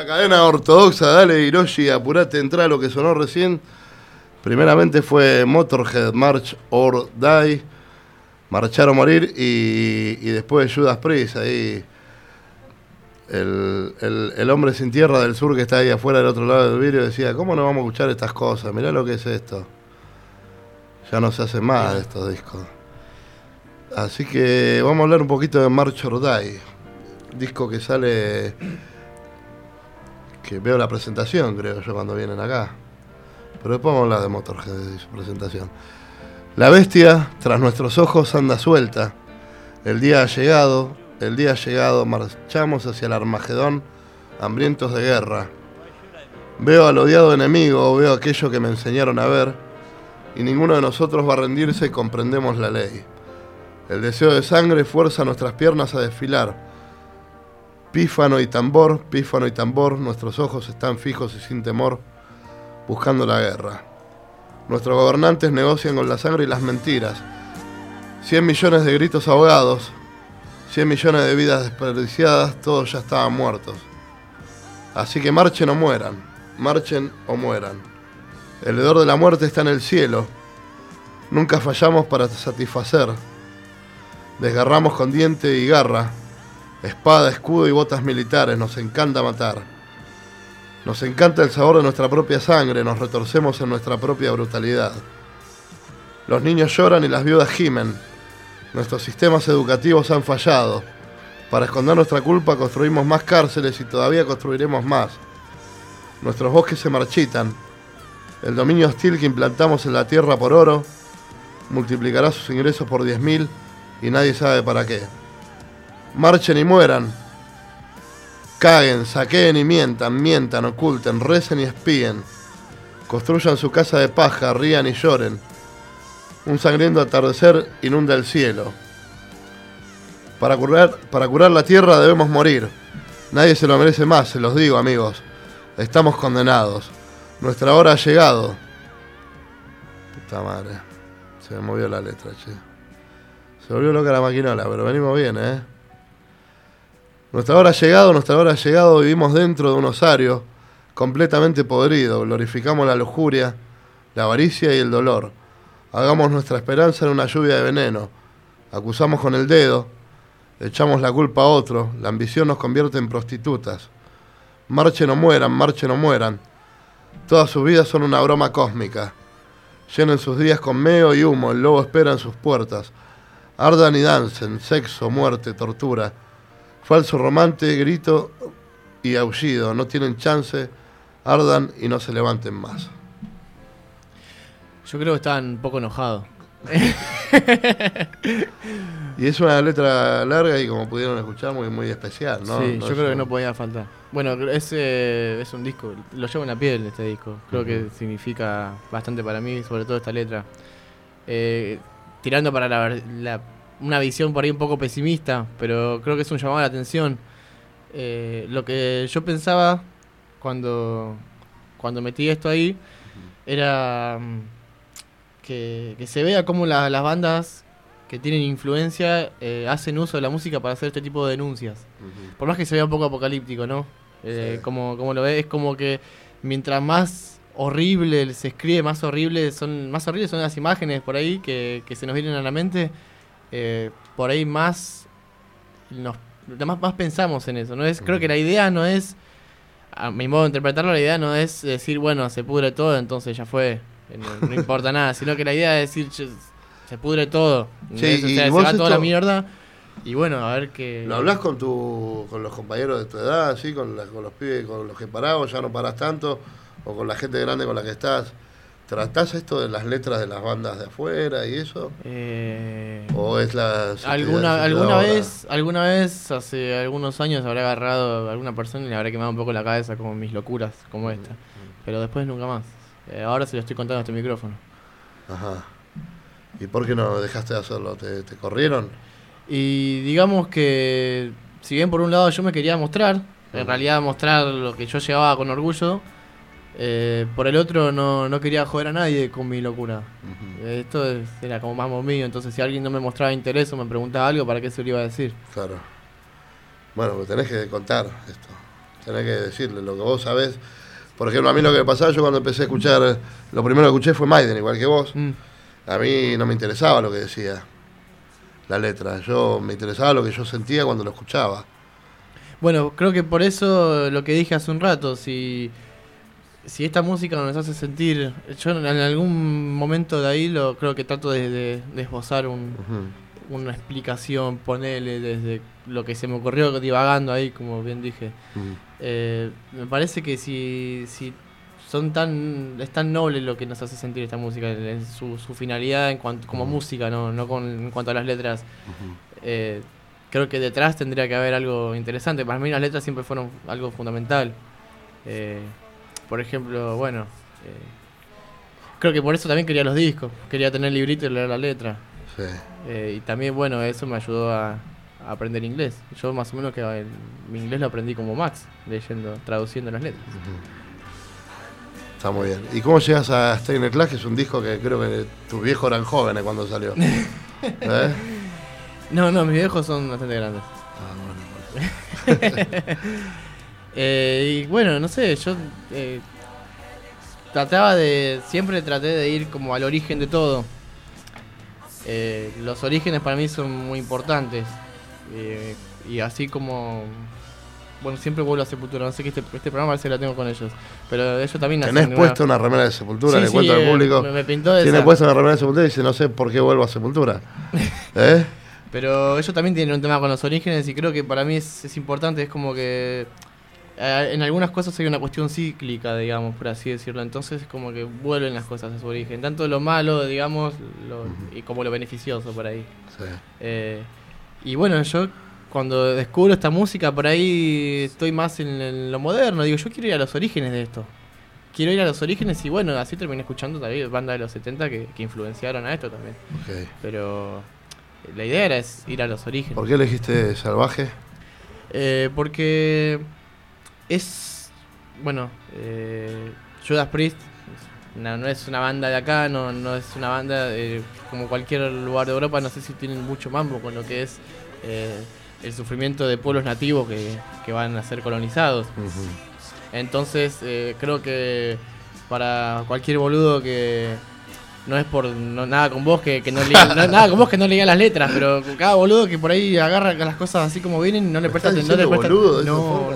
la cadena ortodoxa, dale Hiroshi, apurate, entra a lo que sonó recién. Primeramente fue Motorhead, March or Die, Marchar o Morir, y después Judas Priest, ahí el hombre sin tierra del sur que está ahí afuera del otro lado del vidrio decía, ¿cómo no vamos a escuchar estas cosas? Mirá lo que es esto. Ya no se hace más de estos discos. Así que vamos a hablar un poquito de March or Die, disco que sale, que veo la presentación, creo yo, cuando vienen acá. Pero después vamos a hablar de Motorhead y su presentación. La bestia, tras nuestros ojos, anda suelta. El día ha llegado, marchamos hacia el Armagedón, hambrientos de guerra. Veo al odiado enemigo, veo aquello que me enseñaron a ver, y ninguno de nosotros va a rendirse y comprendemos la ley. El deseo de sangre fuerza nuestras piernas a desfilar. Pífano y tambor, nuestros ojos están fijos y sin temor, buscando la guerra. Nuestros gobernantes negocian con la sangre y las mentiras. 100 millones de gritos ahogados, 100 millones de vidas desperdiciadas, todos ya estaban muertos. Así que marchen o mueran, marchen o mueran. El hedor de la muerte está en el cielo. Nunca fallamos para satisfacer. Desgarramos con diente y garra, espada, escudo y botas militares, nos encanta matar. Nos encanta el sabor de nuestra propia sangre, nos retorcemos en nuestra propia brutalidad. Los niños lloran y las viudas gimen. Nuestros sistemas educativos han fallado. Para esconder nuestra culpa construimos más cárceles y todavía construiremos más. Nuestros bosques se marchitan. El dominio hostil que implantamos en la tierra por oro multiplicará sus ingresos por 10.000 y nadie sabe para qué. Marchen y mueran. Caguen, saqueen y mientan, oculten, recen y espíen. Construyan su casa de paja, rían y lloren. Un sangriento atardecer inunda el cielo. Para curar la tierra debemos morir. Nadie se lo merece más, se los digo, amigos. Estamos condenados. Nuestra hora ha llegado. Puta madre. Se me movió la letra, che. Se volvió loca la maquinola, pero venimos bien, ¿eh? Nuestra hora ha llegado, vivimos dentro de un osario completamente podrido, glorificamos la lujuria, la avaricia y el dolor. Hagamos nuestra esperanza en una lluvia de veneno, acusamos con el dedo, echamos la culpa a otro, la ambición nos convierte en prostitutas. Marchen o mueran, todas sus vidas son una broma cósmica. Llenen sus días con meo y humo, el lobo espera en sus puertas. Ardan y dancen, sexo, muerte, tortura. Falso romance, grito y aullido. No tienen chance, ardan y no se levanten más. Yo creo que estaban un poco enojados. Y es una letra larga y, como pudieron escuchar, muy, muy especial, ¿no? Sí, no yo creo que no podía faltar. Bueno, es un disco, lo llevo en la piel este disco. Creo que significa bastante para mí, sobre todo esta letra. Tirando para una visión por ahí un poco pesimista, pero creo que es un llamado a la atención. Lo que yo pensaba cuando metí esto ahí era que se vea cómo las bandas que tienen influencia hacen uso de la música para hacer este tipo de denuncias. Por más que se vea un poco apocalíptico, ¿no? Sí. Como lo ves, es como que mientras más horrible se escribe, más horribles son las imágenes por ahí que se nos vienen a la mente. Por ahí más pensamos en eso, ¿no? Creo que la idea no es, a mi modo de interpretarlo, la idea no es decir, bueno, se pudre todo, entonces ya fue, no importa nada, sino que la idea es decir, se pudre todo, sí, o sea, se va toda la mierda, y bueno, a ver qué... ¿Lo hablas con los compañeros de tu edad, ¿sí? con los pibes con los que parás, ya no parás tanto, o con la gente grande con la que estás? ¿Tratás esto de las letras de las bandas de afuera y eso? ¿O es la... Alguna vez, hace algunos años, habré agarrado a alguna persona y le habré quemado un poco la cabeza con mis locuras como esta. Pero después nunca más. Ahora se lo estoy contando a este micrófono. Ajá. ¿Y por qué no dejaste de hacerlo? ¿Te corrieron? Y digamos que, si bien por un lado yo me quería mostrar, en realidad mostrar lo que yo llevaba con orgullo, por el otro no quería joder a nadie con mi locura. Esto era como más mío, entonces si alguien no me mostraba interés o me preguntaba algo, ¿para qué se lo iba a decir? Claro. Bueno, me tenés que contar esto. tenés que decirle lo que vos sabés. Por ejemplo, a mí lo que me pasaba, yo cuando empecé a escuchar, lo primero que escuché fue Maiden, igual que vos. A mí no me interesaba lo que decía la letra, me interesaba lo que yo sentía cuando lo escuchaba. Bueno, creo que por eso lo que dije hace un rato, si esta música nos hace sentir, yo en algún momento de ahí creo que trato de esbozar una explicación, ponerle desde lo que se me ocurrió divagando ahí, como bien dije. Me parece que si es tan noble lo que nos hace sentir esta música, en su finalidad en cuanto como música, no en cuanto a las letras. Creo que detrás tendría que haber algo interesante. Para mí las letras siempre fueron algo fundamental. Por ejemplo, bueno, creo que por eso también quería los discos. Quería tener el librito y leer la letra. Sí. Y también, bueno, eso me ayudó a aprender inglés. Yo más o menos que mi inglés lo aprendí como Max, traduciendo las letras. Está muy bien. ¿Y cómo llegas a Stay in the Clash? Que es un disco que creo que tus viejos eran jóvenes cuando salió. No, mis viejos son bastante grandes. Y bueno, no sé, yo siempre traté de ir como al origen de todo. Los orígenes para mí son muy importantes. Y así como... Bueno, siempre vuelvo a Sepultura. No sé que este programa parece que lo tengo con ellos. Pero ellos también nacen. ¿Tenés puesto una remera de Sepultura? Sí, le cuento al público. Me pintó de Tiene esa. puesto una remera de Sepultura y dice, no sé por qué vuelvo a Sepultura. Pero ellos también tienen un tema con los orígenes y creo que para mí es importante. Es como que en algunas cosas hay una cuestión cíclica, digamos, por así decirlo. Entonces es como que vuelven las cosas a su origen. Tanto lo malo, digamos, y como lo beneficioso por ahí. Sí. Y bueno, yo cuando descubro esta música por ahí estoy más en lo moderno. Digo, yo quiero ir a los orígenes de esto. Quiero ir a los orígenes y bueno, así terminé escuchando también bandas de los 70 que influenciaron a esto también. Okay. Pero la idea era ir a los orígenes. ¿Por qué elegiste Salvaje? Porque es... Bueno, Judas Priest no es una banda de acá, no es una banda como cualquier lugar de Europa. No sé si tienen mucho mambo con lo que es el sufrimiento de pueblos nativos que van a ser colonizados. Entonces creo que para cualquier boludo que no es por nada con vos que no nada con vos que no leía las letras, pero cada boludo que por ahí agarra las cosas así como vienen y no le presta atención, no,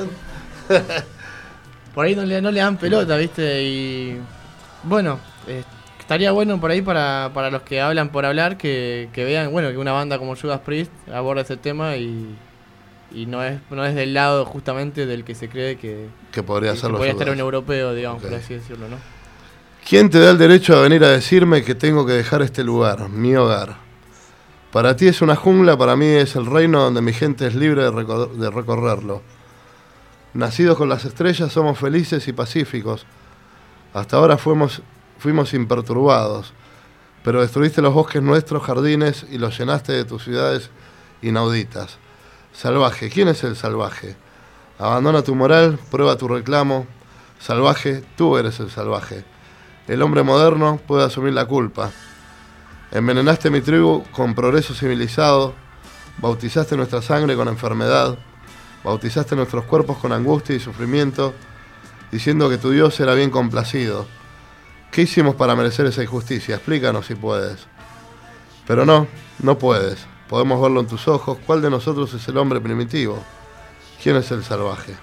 por ahí no le dan pelota, ¿viste? Y bueno, estaría bueno por ahí para los que hablan por hablar que vean, bueno, que una banda como Judas Priest aborda ese tema y no es del lado justamente del que se cree que podría ser podría estar un europeo, digamos, por así decirlo, ¿no? ¿Quién te da el derecho a venir a decirme que tengo que dejar este lugar, mi hogar? Para ti es una jungla, para mí es el reino donde mi gente es libre de recorrerlo. Nacidos con las estrellas somos felices y pacíficos. Hasta ahora fuimos imperturbados, pero destruiste los bosques nuestros, jardines, y los llenaste de tus ciudades inauditas. Salvaje, ¿quién es el salvaje? Abandona tu moral, prueba tu reclamo. Salvaje, tú eres el salvaje. El hombre moderno puede asumir la culpa. Envenenaste mi tribu con progreso civilizado, bautizaste nuestra sangre con enfermedad, bautizaste nuestros cuerpos con angustia y sufrimiento, diciendo que tu Dios era bien complacido. ¿Qué hicimos para merecer esa injusticia? Explícanos si puedes. Pero no puedes. Podemos verlo en tus ojos. ¿Cuál de nosotros es el hombre primitivo? ¿Quién es el salvaje?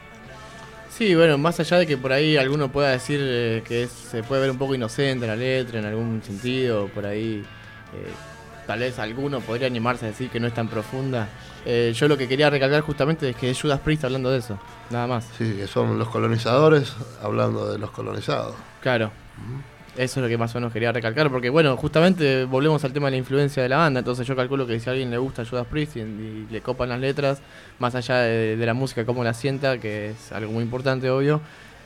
Sí, bueno, más allá de que por ahí alguno pueda decir que se puede ver un poco inocente la letra en algún sentido, por ahí tal vez alguno podría animarse a decir que no es tan profunda. Yo lo que quería recalcar justamente es que es Judas Priest hablando de eso, nada más. Sí, que son los colonizadores hablando de los colonizados. Claro. Eso es lo que más o menos quería recalcar, porque bueno, justamente volvemos al tema de la influencia de la banda. Entonces yo calculo que si a alguien le gusta Judas Priest y le copan las letras, más allá de la música, cómo la sienta, que es algo muy importante, obvio,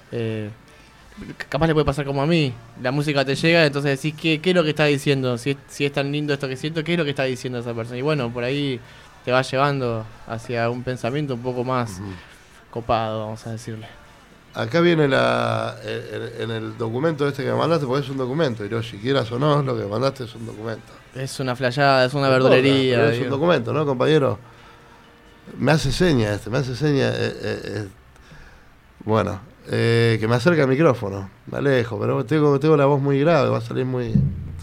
capaz le puede pasar como a mí. La música te llega, entonces decís, ¿qué es lo que está diciendo? Si es tan lindo esto que siento, ¿qué es lo que está diciendo esa persona? Y bueno, por ahí te va llevando hacia un pensamiento un poco más copado, vamos a decirle. Acá viene en el documento este que me mandaste, porque es un documento, Hiroshi, quieras o no, lo que mandaste es un documento. Es una flayada, es una verdulería. Pero es un documento, ¿no, compañero? Me hace seña Bueno, que me acerque al micrófono. Me alejo, pero tengo la voz muy grave, va a salir muy...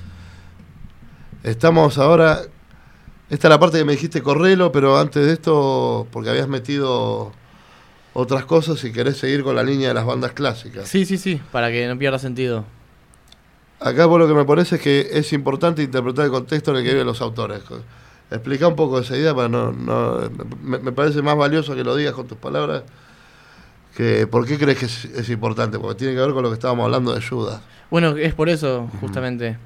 Estamos ahora... Esta es la parte que me dijiste correlo, pero antes de esto, porque habías metido otras cosas y querés seguir con la línea de las bandas clásicas. Sí, para que no pierda sentido. Acá vos lo que me pones es que es importante interpretar el contexto en el que viven los autores. Explica un poco esa idea, para me parece más valioso que lo digas con tus palabras. ¿Por qué crees que es importante? Porque tiene que ver con lo que estábamos hablando de Judas. Bueno, es por eso, justamente.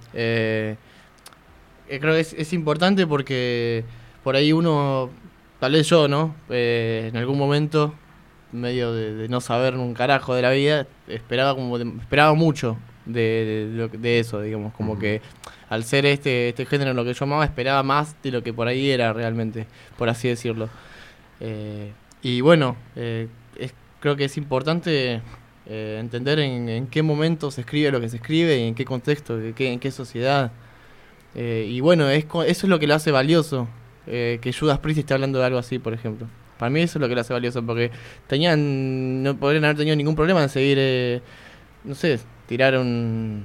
Creo que es importante porque por ahí uno, tal vez yo, ¿no? En algún momento, medio de no saber un carajo de la vida, esperaba mucho de eso, digamos. Como que al ser este género lo que yo amaba, esperaba más de lo que por ahí era realmente, por así decirlo. Y bueno, creo que es importante entender en qué momento se escribe lo que se escribe y en qué contexto, en qué sociedad. Y bueno, eso es lo que lo hace valioso, que Judas Priest esté hablando de algo así, por ejemplo. Para mí eso es lo que lo hace valioso, porque no podrían haber tenido ningún problema en seguir, no sé, tirar un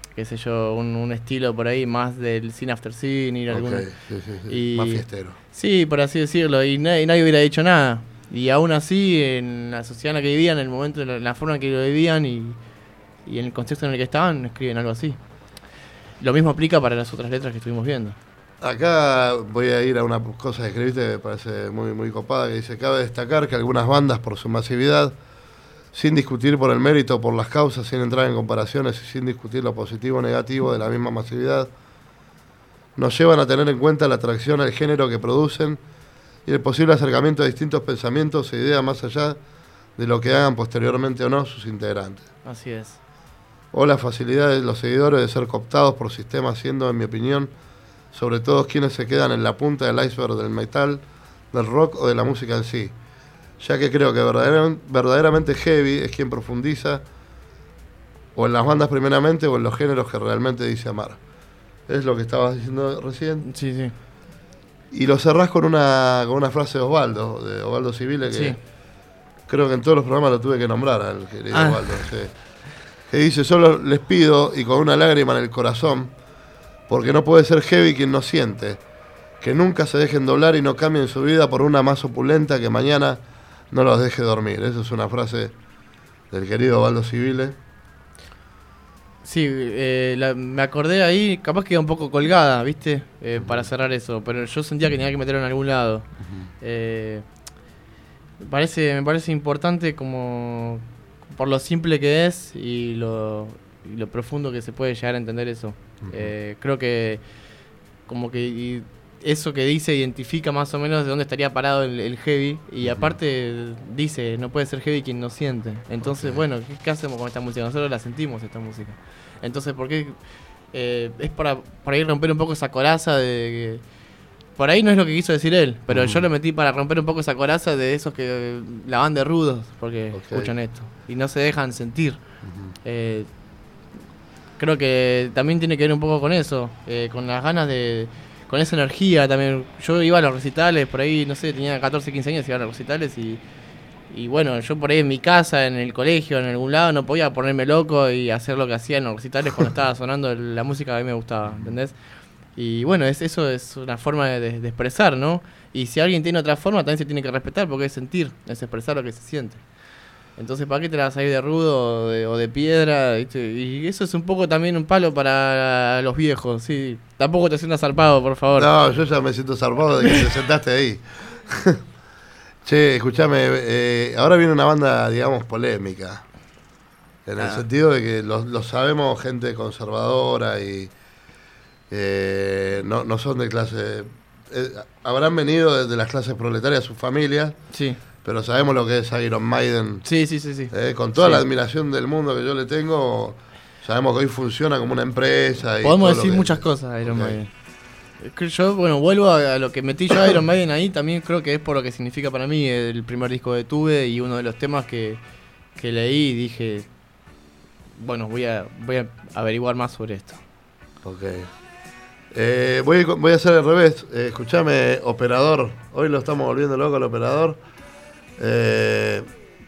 estilo por ahí más del Sin After Sin, ir a algún... Sí. Más fiestero. Sí, por así decirlo, y nadie hubiera dicho nada. Y aún así, en la sociedad en la que vivían, en el momento, en la forma en que lo vivían y en el contexto en el que estaban, escriben algo así. Lo mismo aplica para las otras letras que estuvimos viendo. Acá voy a ir a una cosa que escribiste que me parece muy, muy copada, que dice: cabe destacar que algunas bandas, por su masividad, sin discutir por el mérito o por las causas, sin entrar en comparaciones y sin discutir lo positivo o negativo de la misma masividad, nos llevan a tener en cuenta la atracción al género que producen y el posible acercamiento a distintos pensamientos e ideas más allá de lo que hagan posteriormente o no sus integrantes. Así es. O la facilidad de los seguidores de ser cooptados por sistemas, siendo, en mi opinión, sobre todo quienes se quedan en la punta del iceberg del metal, del rock o de la música en sí, ya que creo que verdaderamente heavy es quien profundiza o en las bandas primeramente o en los géneros que realmente dice amar. Es lo que estabas diciendo recién. Sí. Y lo cerrás con una frase de Osvaldo Civile, que sí. Creo que en todos los programas lo tuve que nombrar al querido Osvaldo. Sí. Que dice: solo les pido, y con una lágrima en el corazón, porque no puede ser heavy quien no siente, que nunca se dejen doblar y no cambien su vida por una más opulenta que mañana no los deje dormir. Esa es una frase del querido Osvaldo Civile. Sí, me acordé ahí, capaz queda un poco colgada, ¿viste? Para cerrar eso, pero yo sentía que tenía que meterlo en algún lado. Me parece importante como por lo simple que es y lo profundo que se puede llegar a entender eso. Creo que como que eso que dice identifica más o menos de dónde estaría parado el heavy, y aparte dice: no puede ser heavy quien no siente. Entonces, bueno, ¿qué hacemos con esta música? Nosotros la sentimos, esta música. Entonces, ¿por qué? Es para ahí romper un poco esa coraza de... Por ahí no es lo que quiso decir él, pero yo lo metí para romper un poco esa coraza de esos que la van de rudos porque escuchan esto y no se dejan sentir. Creo que también tiene que ver un poco con eso, con las ganas con esa energía también. Yo iba a los recitales, por ahí, no sé, tenía 14, 15 años, iba a los recitales y bueno, yo por ahí en mi casa, en el colegio, en algún lado, no podía ponerme loco y hacer lo que hacía en los recitales cuando estaba sonando la música que a mí me gustaba, ¿entendés? Y bueno, eso es una forma de expresar, ¿no? Y si alguien tiene otra forma, también se tiene que respetar, porque es sentir, es expresar lo que se siente. Entonces, ¿para qué te la vas a ir de rudo o de piedra? ¿Viste? Y eso es un poco también un palo para los viejos, sí. Tampoco te sientas zarpado, por favor. No, yo ya me siento zarpado de que te sentaste ahí. Che, escuchame, ahora viene una banda, digamos, polémica. En el sentido de que lo sabemos, gente conservadora y... no son de clase... habrán venido desde las clases proletarias sus familias, sí, pero sabemos lo que es Iron Maiden. Sí. Con toda la admiración del mundo que yo le tengo, sabemos que hoy funciona como una empresa. Podemos decir muchas cosas, Iron Maiden. Yo, bueno, vuelvo a lo que metí yo a Iron Maiden ahí, también creo que es por lo que significa para mí el primer disco que tuve y uno de los temas que leí y dije, bueno, voy a averiguar más sobre esto. Ok. Voy a hacer al revés. Escuchame, operador. Hoy lo estamos volviendo loco al operador.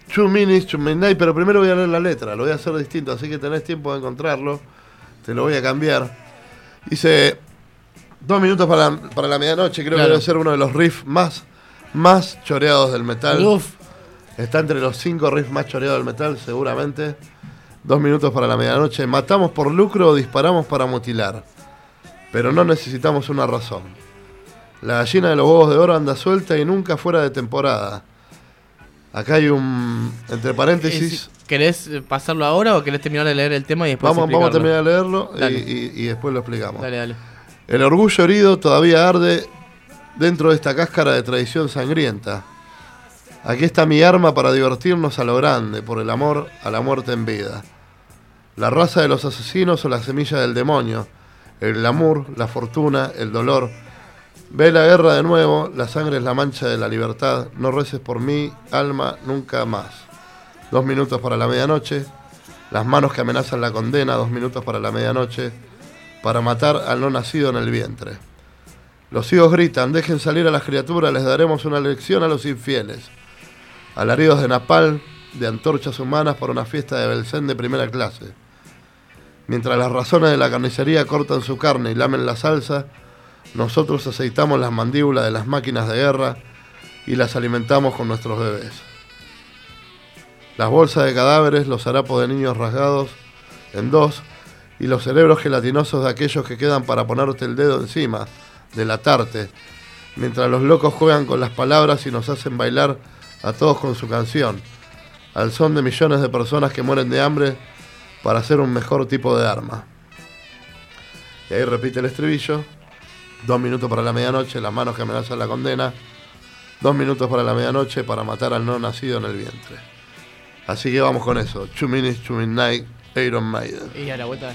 2 Minutes to Midnight, pero primero voy a leer la letra, lo voy a hacer distinto, así que tenés tiempo de encontrarlo. Te lo voy a cambiar. Dice 2 minutos para la medianoche, creo que debe ser uno de los riffs más choreados del metal. Uf. Está entre los 5 riffs más choreados del metal, seguramente. 2 minutos para la medianoche. Matamos por lucro o disparamos para mutilar. Pero no necesitamos una razón. La gallina de los huevos de oro anda suelta y nunca fuera de temporada. Acá hay un... entre paréntesis... ¿Querés pasarlo ahora o querés terminar de leer el tema y después Vamos a terminar de leerlo y después lo explicamos. Dale. El orgullo herido todavía arde dentro de esta cáscara de tradición sangrienta. Aquí está mi arma para divertirnos a lo grande, por el amor a la muerte en vida. La raza de los asesinos o la semilla del demonio, el glamour, la fortuna, el dolor. Ve la guerra de nuevo, la sangre es la mancha de la libertad. No reces por mí, alma, nunca más. 2 minutos para la medianoche. Las manos que amenazan la condena, 2 minutos para la medianoche. Para matar al no nacido en el vientre. Los higos gritan, dejen salir a las criaturas, les daremos una lección a los infieles. Alaridos de napalm, de antorchas humanas para una fiesta de Belcén de primera clase. Mientras las razones de la carnicería cortan su carne y lamen la salsa, nosotros aceitamos las mandíbulas de las máquinas de guerra y las alimentamos con nuestros bebés. Las bolsas de cadáveres, los harapos de niños rasgados en dos y los cerebros gelatinosos de aquellos que quedan para ponerte el dedo encima, delatarte, mientras los locos juegan con las palabras y nos hacen bailar a todos con su canción, al son de millones de personas que mueren de hambre para hacer un mejor tipo de arma. Y ahí repite el estribillo. 2 minutos para la medianoche, las manos que amenazan la condena. 2 minutos para la medianoche para matar al no nacido en el vientre. Así que vamos con eso. 2 minutes to midnight, Iron Maiden. Y a la vuelta.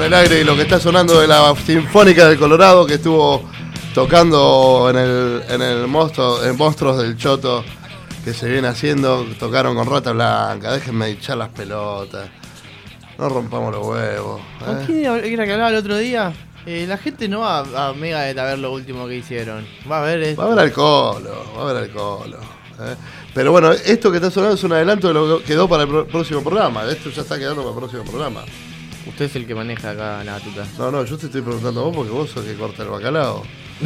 el aire y lo que está sonando de la Sinfónica del Colorado que estuvo tocando en el Monstruos del Choto que se viene haciendo. Tocaron con Rata Blanca, déjenme echar las pelotas. No rompamos los huevos. ¿Con quién era que hablaba el otro día? La gente no va a Megadeth a ver lo último que hicieron. Va a ver esto. Va a ver al Colo. Pero bueno, esto que está sonando es un adelanto de lo que quedó para el próximo programa. Esto ya está quedando para el próximo programa. Usted es el que maneja acá la batuta. No, yo te estoy preguntando a vos porque vos sos el que corta el bacalao.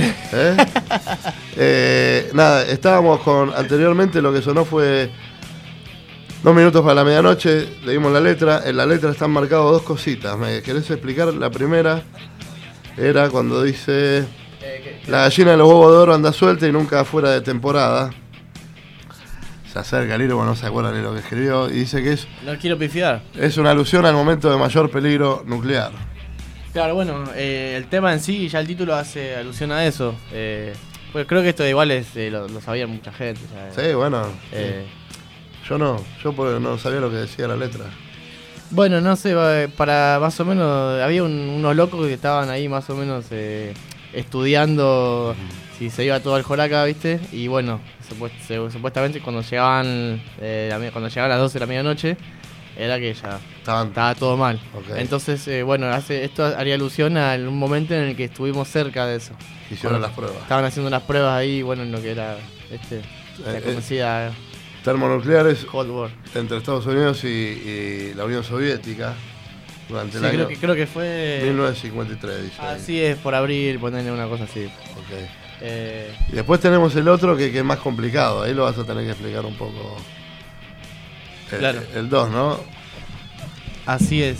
Nada, estábamos con... Anteriormente lo que sonó fue 2 minutos para la medianoche. Leímos la letra. En la letra están marcadas 2 cositas. ¿Me querés explicar? La primera era cuando dice... La gallina de los huevos de oro anda suelta y nunca fuera de temporada. Se acerca Liro, bueno, no se acuerda ni lo que escribió. Y dice que No quiero pifiar. es una alusión al momento de mayor peligro nuclear. Claro, bueno, el tema en sí, ya el título hace alusión a eso. Pues creo que esto igual lo sabía mucha gente. ¿Sabes? Sí, bueno. Yo no sabía lo que decía la letra. Bueno, no sé, para más o menos, había unos locos que estaban ahí más o menos estudiando si se iba todo al Joraca, ¿viste? Y bueno, supuestamente cuando llegaban las 12 de la medianoche, era que ya estaba todo mal. Okay. Entonces, bueno, esto haría alusión a un momento en el que estuvimos cerca de eso. Hicieron las pruebas. Estaban haciendo las pruebas ahí, bueno, en lo que era la conocida Termonucleares Cold War. entre Estados Unidos y la Unión Soviética durante el año creo que fue 1953, dice. Así es, por abril, ponerle una cosa así. Okay. Y después tenemos el otro que es más complicado. Ahí lo vas a tener que explicar un poco. Claro. El 2, ¿no? Así es.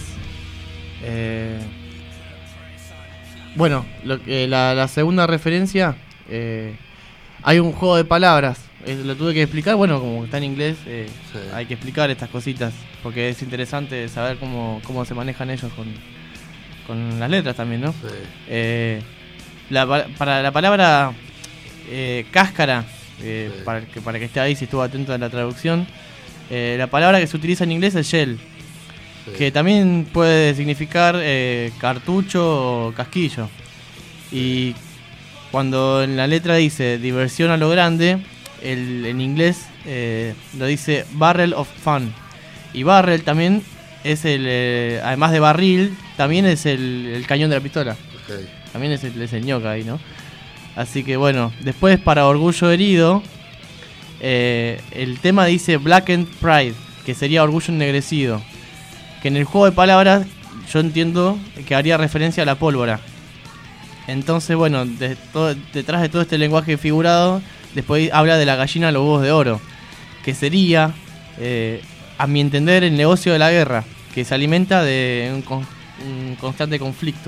Bueno, la segunda referencia, hay un juego de palabras. Lo tuve que explicar, bueno, como está en inglés, sí. Hay que explicar estas cositas, porque es interesante saber cómo se manejan ellos con las letras también, ¿no? Sí. Para la palabra cáscara, Sí. para que esté ahí si estuvo atento a la traducción, la palabra que se utiliza en inglés es shell, sí. Que también puede significar cartucho o casquillo. Y cuando en la letra dice diversión a lo grande, en inglés lo dice barrel of fun. Y barrel también es además de barril, también es el cañón de la pistola. Okay. También es el ñoca ahí, ¿no? Así que bueno, después para Orgullo Herido, el tema dice Blackened Pride, que sería orgullo ennegrecido. Que en el juego de palabras yo entiendo que haría referencia a la pólvora. Entonces, bueno, detrás de todo este lenguaje figurado, después habla de la gallina de los huevos de oro, que sería, a mi entender, el negocio de la guerra, que se alimenta de un constante conflicto.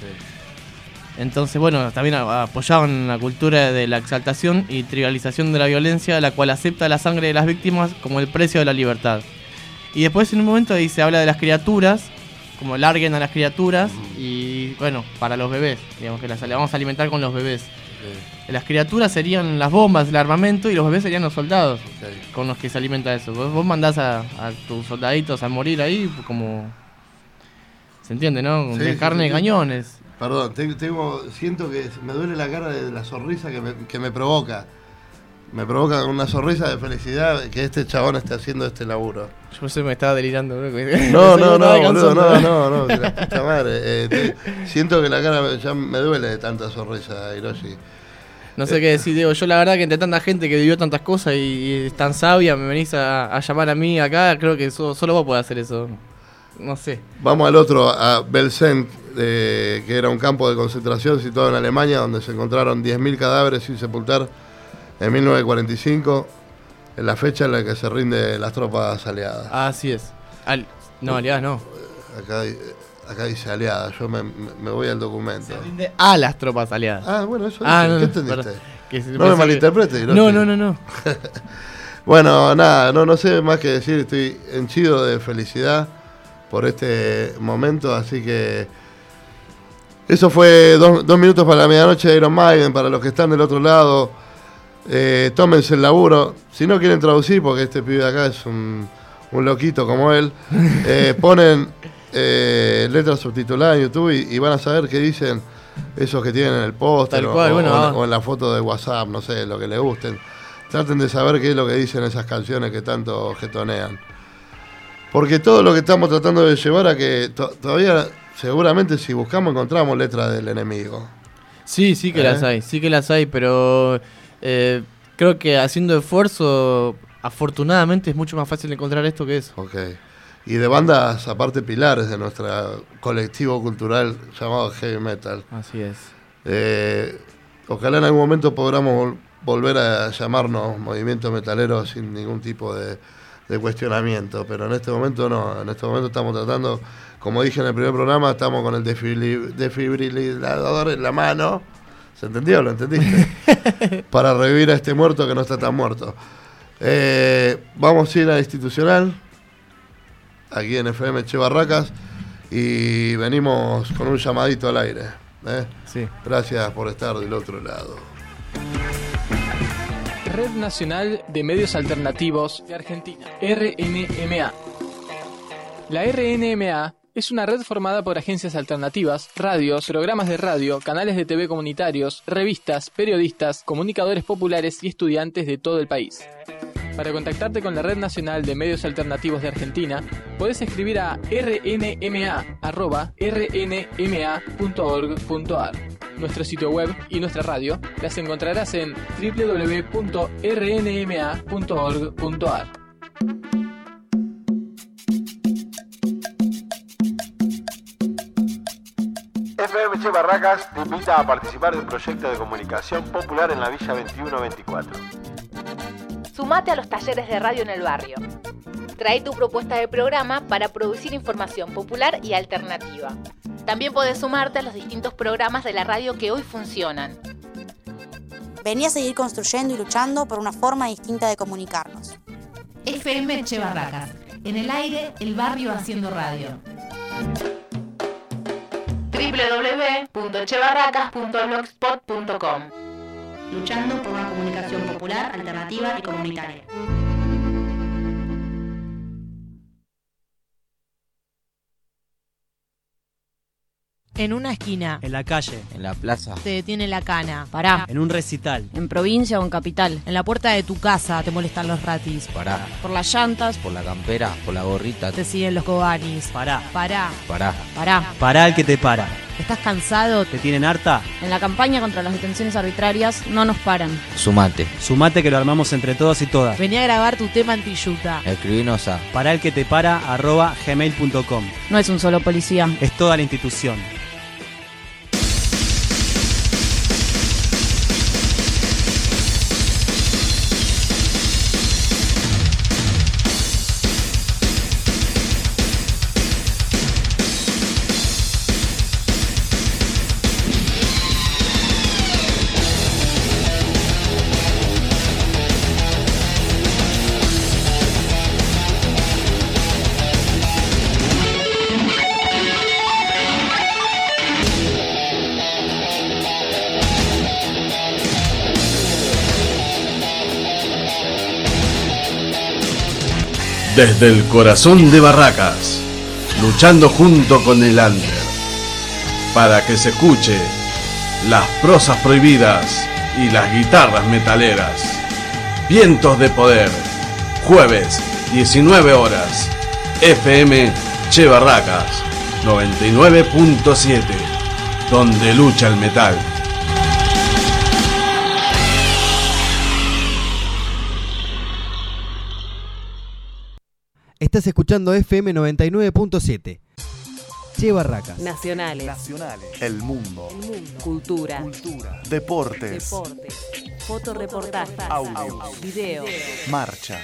Sí. Entonces, bueno, también apoyaban la cultura de la exaltación y trivialización de la violencia, la cual acepta la sangre de las víctimas como el precio de la libertad. Y después en un momento ahí se habla de las criaturas, como larguen a las criaturas, y bueno, para los bebés, digamos que le vamos a alimentar con los bebés. Okay. Las criaturas serían las bombas, el armamento, y los bebés serían los soldados, okay, con los que se alimenta eso. Vos mandás a tus soldaditos a morir ahí, como... ¿Se entiende, no? De carne de cañones. Perdón, siento que me duele la cara de la sonrisa que me provoca. Me provoca una sonrisa de felicidad que este chabón esté haciendo este laburo. Yo me estaba delirando, bro. No, boludo, no, la puta madre. Siento que la cara ya me duele de tanta sonrisa, Hiroshi. No sé qué decir, Diego. Yo la verdad que entre tanta gente que vivió tantas cosas y es tan sabia, me venís a llamar a mí acá, creo que solo vos podés hacer eso. No sé. Vamos al otro, a Belzent, que era un campo de concentración situado en Alemania, donde se encontraron 10.000 cadáveres sin sepultar en 1945, en la fecha en la que se rinde las tropas aliadas. Así es. Aliadas no. Acá dice aliadas, yo me voy al documento. Se rinde a las tropas aliadas. Ah, bueno, eso dice. ¿Qué entendiste? No me malinterpretes. No. Bueno, nada, no sé más que decir, estoy henchido de felicidad por este momento, así que eso fue 2 minutos para la medianoche de Iron Maiden. Para los que están del otro lado, tómense el laburo, si no quieren traducir, porque este pibe de acá es un loquito como él, ponen letras subtituladas en YouTube y van a saber qué dicen esos que tienen en el póster Tal cual, o en la foto de WhatsApp, no sé, lo que les gusten. Traten de saber qué es lo que dicen esas canciones que tanto jetonean. Porque todo lo que estamos tratando de llevar a que todavía, seguramente si buscamos, encontramos letras del enemigo. Sí que las hay, pero creo que haciendo esfuerzo, afortunadamente es mucho más fácil encontrar esto que eso. Ok. Y de bandas, aparte, pilares de nuestro colectivo cultural llamado Heavy Metal. Así es. Ojalá en algún momento podamos volver a llamarnos movimiento metalero sin ningún tipo de cuestionamiento, pero en este momento no. En este momento estamos tratando, como dije en el primer programa, estamos con el desfibrilador en la mano. ¿Se entendió? ¿Lo entendiste? Para revivir a este muerto que no está tan muerto. Vamos a ir a la institucional, aquí en FM Che Barracas, y venimos con un llamadito al aire. Sí. Gracias por estar del otro lado. Red Nacional de Medios Alternativos de Argentina, RNMA. La RNMA es una red formada por agencias alternativas, radios, programas de radio, canales de TV comunitarios, revistas, periodistas, comunicadores populares y estudiantes de todo el país. Para contactarte con la Red Nacional de Medios Alternativos de Argentina, podés escribir a rnma@rnma.org.ar. Nuestro sitio web y nuestra radio las encontrarás en www.rnma.org.ar. FM Che Barracas te invita a participar del proyecto de comunicación popular en la Villa 2124. Sumate a los talleres de radio en el barrio. Trae tu propuesta de programa para producir información popular y alternativa. También podés sumarte a los distintos programas de la radio que hoy funcionan. Vení a seguir construyendo y luchando por una forma distinta de comunicarnos. FM Che Barracas. En el aire, el barrio haciendo radio. www.chebarracas.blogspot.com. Luchando por una comunicación popular, alternativa y comunitaria. En una esquina, en la calle, en la plaza, te detiene la cana. Pará. En un recital, en provincia o en capital. En la puerta de tu casa te molestan los ratis. Pará. Por las llantas, por la campera, por la gorrita. Te siguen los cobanis. Pará. Pará. Pará. Pará. Pará el que te para. ¿Estás cansado? ¿Te tienen harta? En la campaña contra las detenciones arbitrarias no nos paran. Sumate. Sumate que lo armamos entre todos y todas. Vení a grabar tu tema antiyuta. Escribinos a paraelquetepara@gmail.com. No es un solo policía. Es toda la institución. Desde el corazón de Barracas, luchando junto con el under, para que se escuche las prosas prohibidas y las guitarras metaleras. Vientos de Poder, jueves, 19 horas, FM Che Barracas, 99.7, donde lucha el metal. Estás escuchando FM 99.7. Che Barracas. Nacionales. El mundo. Cultura. Deportes. Fotoreportajes. Audios. Videos. Marcha.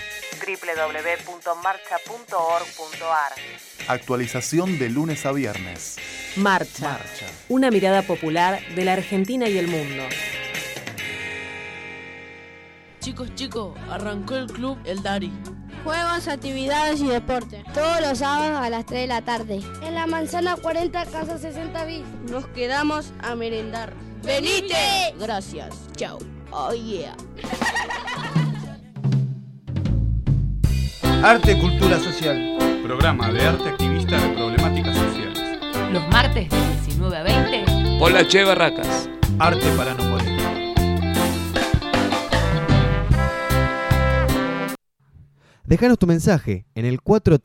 www.marcha.org.ar. Actualización de lunes a viernes. Marcha. Una mirada popular de la Argentina y el mundo. Chicos, arrancó el club El Dari. Juegos, actividades y deporte. Todos los sábados a las 3 de la tarde. En la manzana 40, casa 60 bis. Nos quedamos a merendar. ¡Venite! Gracias. Chao. Oh yeah. Arte, cultura social. Programa de arte activista de problemáticas sociales. Los martes de 19 a 20. Por la Che Barracas. Arte para no morir. Déjanos tu mensaje en el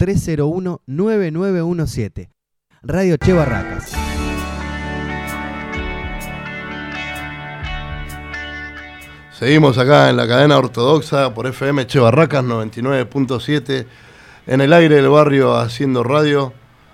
4301-9917. Radio Che Barracas. Seguimos acá en la cadena ortodoxa por FM Che Barracas 99.7. En el aire del barrio haciendo radio.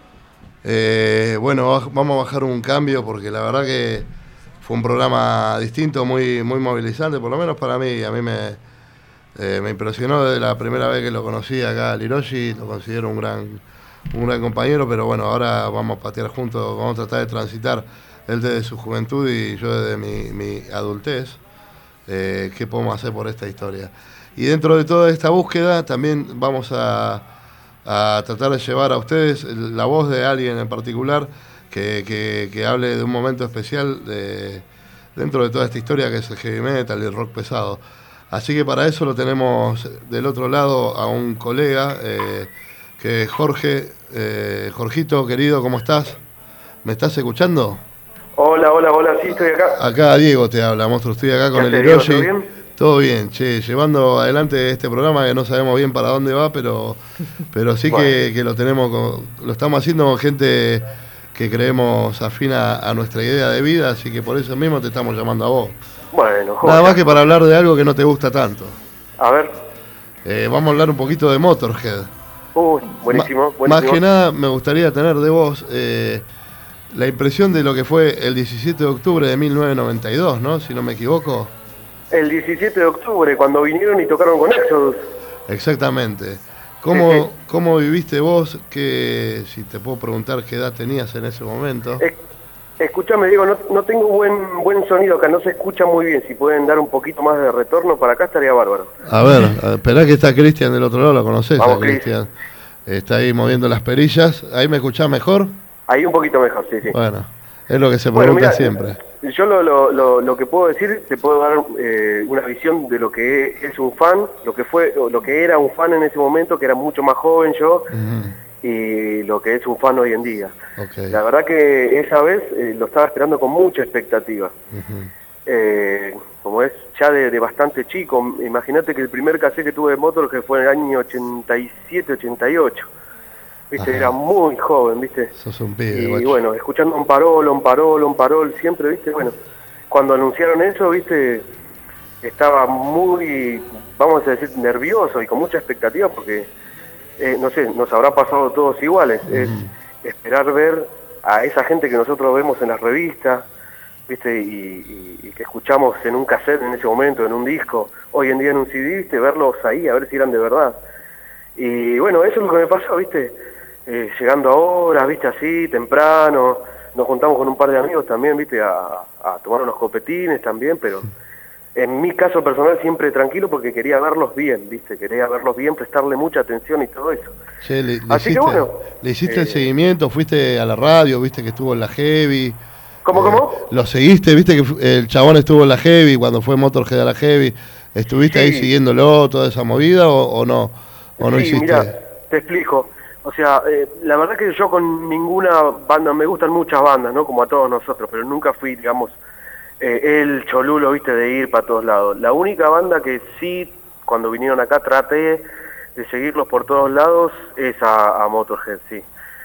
Bueno, vamos a bajar un cambio porque la verdad que fue un programa distinto, muy movilizante, por lo menos para mí. A mí me impresionó desde la primera vez que lo conocí acá al Hiroshi, lo considero un gran compañero, pero bueno, ahora vamos a patear juntos, vamos a tratar de transitar él desde su juventud y yo desde mi adultez. ¿Qué podemos hacer por esta historia? Y dentro de toda esta búsqueda también vamos a tratar de llevar a ustedes la voz de alguien en particular que hable de un momento especial dentro de toda esta historia que es el heavy metal y el rock pesado. Así que para eso lo tenemos del otro lado a un colega, que es Jorge. Jorgito, querido, ¿cómo estás? ¿Me estás escuchando? Hola, sí, estoy acá. Acá Diego te habla, monstruo, estoy acá con el Hiroshi. ¿Todo bien? Todo bien, che, llevando adelante este programa que no sabemos bien para dónde va, pero sí bueno. que lo estamos haciendo con gente que creemos afín a nuestra idea de vida, así que por eso mismo te estamos llamando a vos. Bueno, nada más que para hablar de algo que no te gusta tanto. A ver. Vamos a hablar un poquito de Motorhead. Buenísimo. Más que nada me gustaría tener de vos la impresión de lo que fue el 17 de octubre de 1992, ¿no? Si no me equivoco. El 17 de octubre, cuando vinieron y tocaron con Exodus. Exactamente. ¿Cómo viviste vos? Si te puedo preguntar qué edad tenías en ese momento. Escuchame, Diego, no tengo buen sonido acá, no se escucha muy bien. Si pueden dar un poquito más de retorno para acá estaría bárbaro. A ver, esperá que está Cristian del otro lado, ¿lo conocés? Vamos, Cristian. Está ahí moviendo las perillas. ¿Ahí me escuchás mejor? Ahí un poquito mejor, sí. Bueno, es lo que se pregunta siempre. Yo lo que puedo decir, te puedo dar una visión de lo que es un fan, lo que era un fan en ese momento, que era mucho más joven yo, y lo que es un fan hoy en día. Okay. La verdad que esa vez lo estaba esperando con mucha expectativa. Como es ya de bastante chico, imagínate que el primer cassette que tuve de Motorhead fue en el año 87, 88. ¿Viste? Ajá. Era muy joven, ¿viste? Sos un pibe, y guacho. Bueno, escuchando un parol, siempre, ¿viste? Bueno, cuando anunciaron eso, ¿viste? Estaba muy, vamos a decir, nervioso y con mucha expectativa porque, no sé, nos habrá pasado todos iguales. Es esperar ver a esa gente que nosotros vemos en las revistas, ¿viste? Y que escuchamos en un cassette en ese momento, en un disco, hoy en día en un CD, ¿viste? Verlos ahí, a ver si eran de verdad. Y bueno, eso es lo que me pasó, ¿viste? Llegando a horas, viste, así, temprano, nos juntamos con un par de amigos también, viste, a tomar unos copetines también, pero en mi caso personal siempre tranquilo porque quería verlos bien, viste, prestarle mucha atención y todo eso. Che, ¿le hiciste el seguimiento? ¿Fuiste a la radio? ¿Viste que estuvo en la Heavy? ¿Cómo? ¿Lo seguiste? ¿Viste que el chabón estuvo en la Heavy cuando fue Motorhead a la Heavy? ¿Estuviste ahí siguiéndolo, toda esa movida o no? ¿O no hiciste? Mira, te explico. O sea, la verdad que yo con ninguna banda, me gustan muchas bandas, ¿no? Como a todos nosotros, pero nunca fui, digamos, el cholulo, ¿viste? De ir para todos lados. La única banda que sí, cuando vinieron acá, traté de seguirlos por todos lados es a Motorhead, sí.